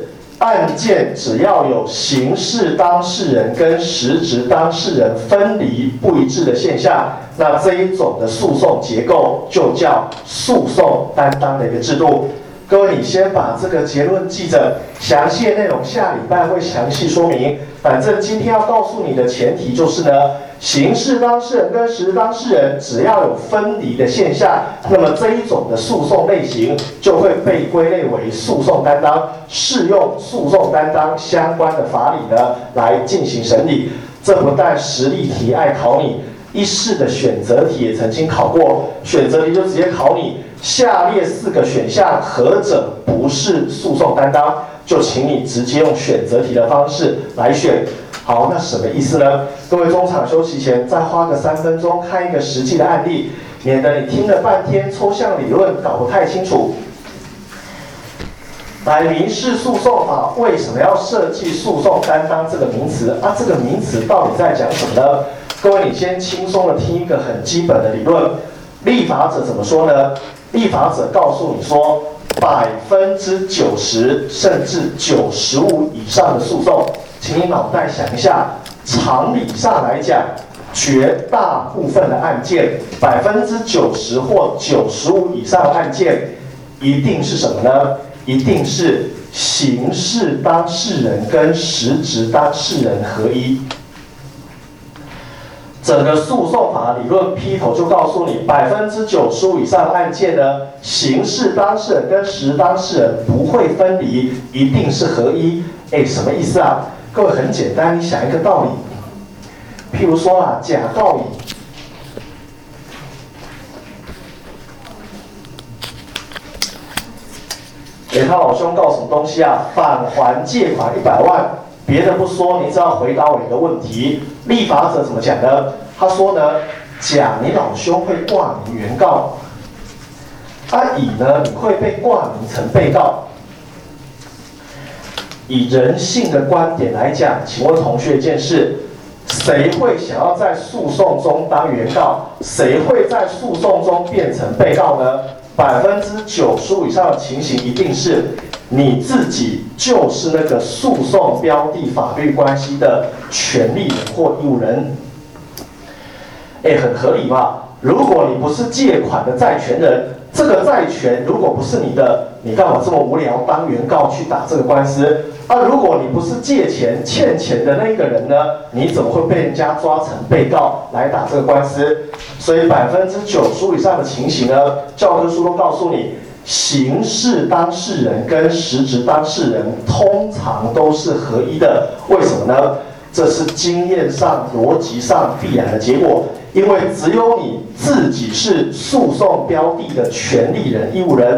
案件只要有刑事当事人跟实质当事人分离不一致的现象，那这一种的诉讼结构就叫诉讼担当的一个制度。各位，你先把这个结论记着，详细的内容下礼拜会详细说明。反正今天要告诉你的前提就是呢，刑事当事人跟实质当事人只要有分离的现象，那么这一种的诉讼类型就会被归类为诉讼担当，适用诉讼担当相关的法理呢来进行审理。这不但实例题爱考你，一试的选择题也曾经考过，选择题就直接考你下列四个选项何者不是诉讼担当，就请你直接用选择题的方式来选。好，那什么意思呢？各位中场休息前再花个三分钟看一个实际的案例，免得你听了半天抽象理论搞不太清楚。来，民事诉讼法为什么要设计诉讼担当这个名词啊？这个名词到底在讲什么呢？各位，你先轻松的听一个很基本的理论。立法者怎么说呢？立法者告诉你说，百分之九十甚至九十五以上的诉讼，请你脑袋想一下，常理上来讲，绝大部分的案件，百分之九十或九十五以上的案件，一定是什么呢？一定是刑事当事人跟实质当事人合一。整个诉讼法理论劈头就告诉你，百分之九十五以上的案件呢，刑事当事人跟实当事人不会分离，一定是合一。哎，什么意思啊？各位很简单，你想一个道理，譬如说啊，甲告乙，哎，他老兄告什么东西啊？返还借款一百万。别的不说，你只要回答我一个问题：立法者怎么讲呢？他说呢，甲你老兄会挂名原告，啊乙呢你会被挂名成被告。以人性的观点来讲，请问同学一件事：谁会想要在诉讼中当原告？谁会在诉讼中变成被告呢？百分之九十五以上的情形一定是你自己就是那个诉讼标的法律关系的权利人或义务人。哎，很合理嘛。如果你不是借款的债权人，这个债权如果不是你的，你干嘛这么无聊当原告去打这个官司？啊，如果你不是借钱欠钱的那个人呢，你怎么会被人家抓成被告来打这个官司？所以百分之九十五以上的情形呢，教科书都告诉你，刑事当事人跟实质当事人通常都是合一的。为什么呢？这是经验上、逻辑上必然的结果。因为只有你自己是诉讼标的的权利人、义务人，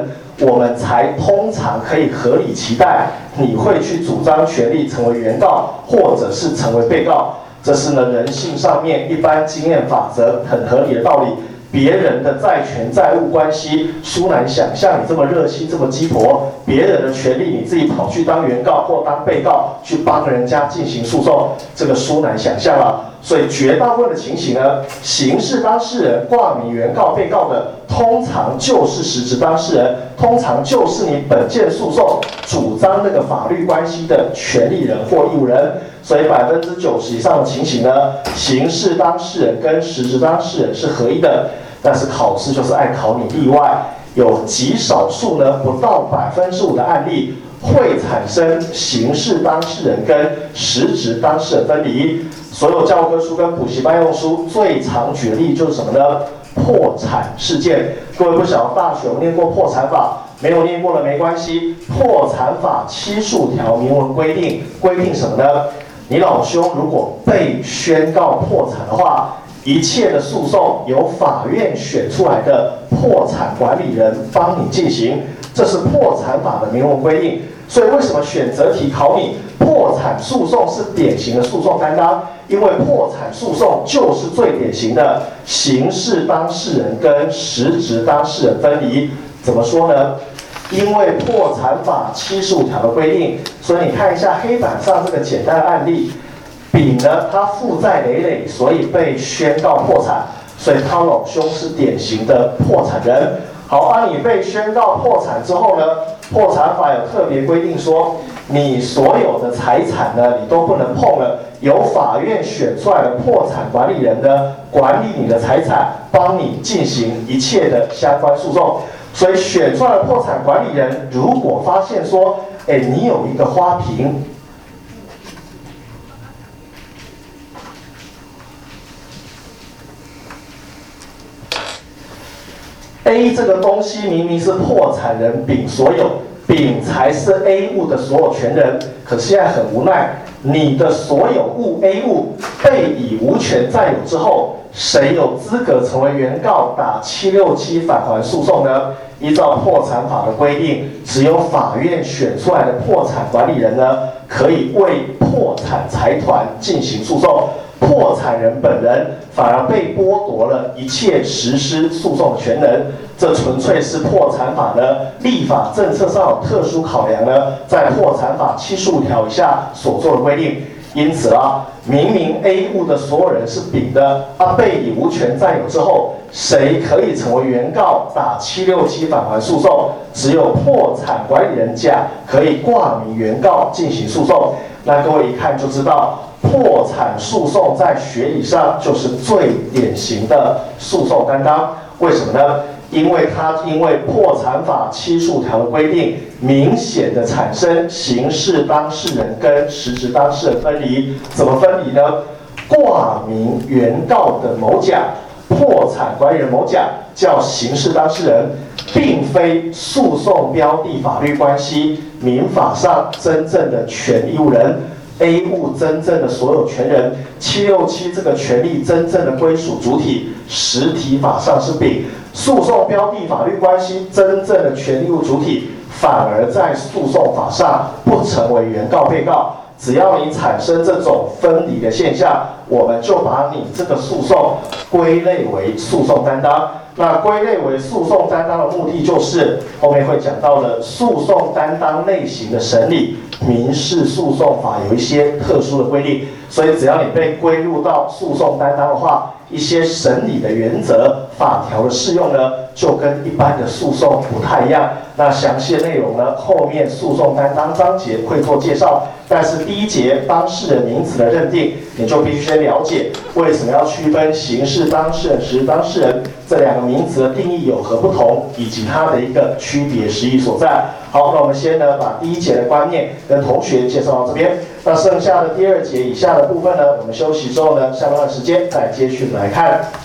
我们才通常可以合理期待你会去主张权利成为原告，或者是成为被告。这是呢人性上面一般经验法则很合理的道理。别人的债权债务关系，殊难想象你这么热心这么鸡婆。别人的权利，你自己跑去当原告或当被告，去帮人家进行诉讼，这个殊难想象啊。所以绝大部分的情形呢，刑事当事人挂名原告、被告的，通常就是实质当事人，通常就是你本件诉讼主张那个法律关系的权利人或义务人。所以百分之九十以上的情形呢，刑事当事人跟实质当事人是合一的。但是考试就是爱考你例外，有极少数呢，不到百分之五的案例会产生刑事当事人跟实质当事人分离。所有教科书跟补习班用书最常举的例就是什么呢？破产事件。各位不晓得大学有念过破产法，没有念过的没关系。破产法七十五条明文规定，规定什么呢？你老兄如果被宣告破产的话，一切的诉讼由法院选出来的破产管理人帮你进行，这是破产法的明文规定。所以为什么选择题考你破产诉讼是典型的诉讼担当？因为破产诉讼就是最典型的刑事当事人跟实质当事人分离。怎么说呢？因为破产法七十五条的规定，所以你看一下黑板上这个简单的案例。丙呢，他负债累累，所以被宣告破产，所以他老兄是典型的破产人。好，啊，你被宣告破产之后呢，破产法有特别规定说，你所有的财产呢，你都不能碰了，由法院选出来的破产管理人呢，管理你的财产，帮你进行一切的相关诉讼。所以选出来的破产管理人，如果发现说，哎，你有一个花瓶。A 这个东西明明是破产人丙所有，丙才是 A 物的所有权人，可是现在很无奈，你的所有物 A 物被以无权占有之后，谁有资格成为原告打七六七返还诉讼呢？依照破产法的规定，只有法院选出来的破产管理人呢，可以为破产财团进行诉讼。破产人本人反而被剥夺了一切实施诉讼的权能，这纯粹是破产法呢立法政策上有特殊考量呢，在破产法七十五条以下所做的规定。因此啊，明明 A 物的所有人是丙的，啊被以无权占有之后，谁可以成为原告打七六七返还诉讼？只有破产管理人甲可以挂名原告进行诉讼。那各位一看就知道。破产诉讼在学理上就是最典型的诉讼担当，为什么呢？因为它因为破产法七十五条的规定，明显的产生刑事当事人跟实质当事人分离。怎么分离呢？挂名原告的某甲，破产管理人某甲叫刑事当事人，并非诉讼标的法律关系民法上真正的权义务人。A 物真正的所有权人，七六七这个权利真正的归属主体，实体法上是丙，诉讼标的法律关系真正的权利物主体，反而在诉讼法上不成为原告被告。只要你产生这种分离的现象，我们就把你这个诉讼归类为诉讼担当。那归类为诉讼担当的目的，就是后面会讲到的诉讼担当类型的审理，民事诉讼法有一些特殊的规定，所以只要你被归入到诉讼担当的话，一些审理的原则、法条的适用呢，就跟一般的诉讼不太一样。那详细的内容呢，后面诉讼担当章节会做介绍。但是第一节当事人名词的认定，你就必须先了解为什么要区分刑事当事人、实质当事人这两个名词的定义有何不同，以及它的一个区别实义所在。好，那我们先呢把第一节的观念跟同学介绍到这边。那剩下的第二节以下的部分呢，我们休息之后呢，下半段时间再接续来看。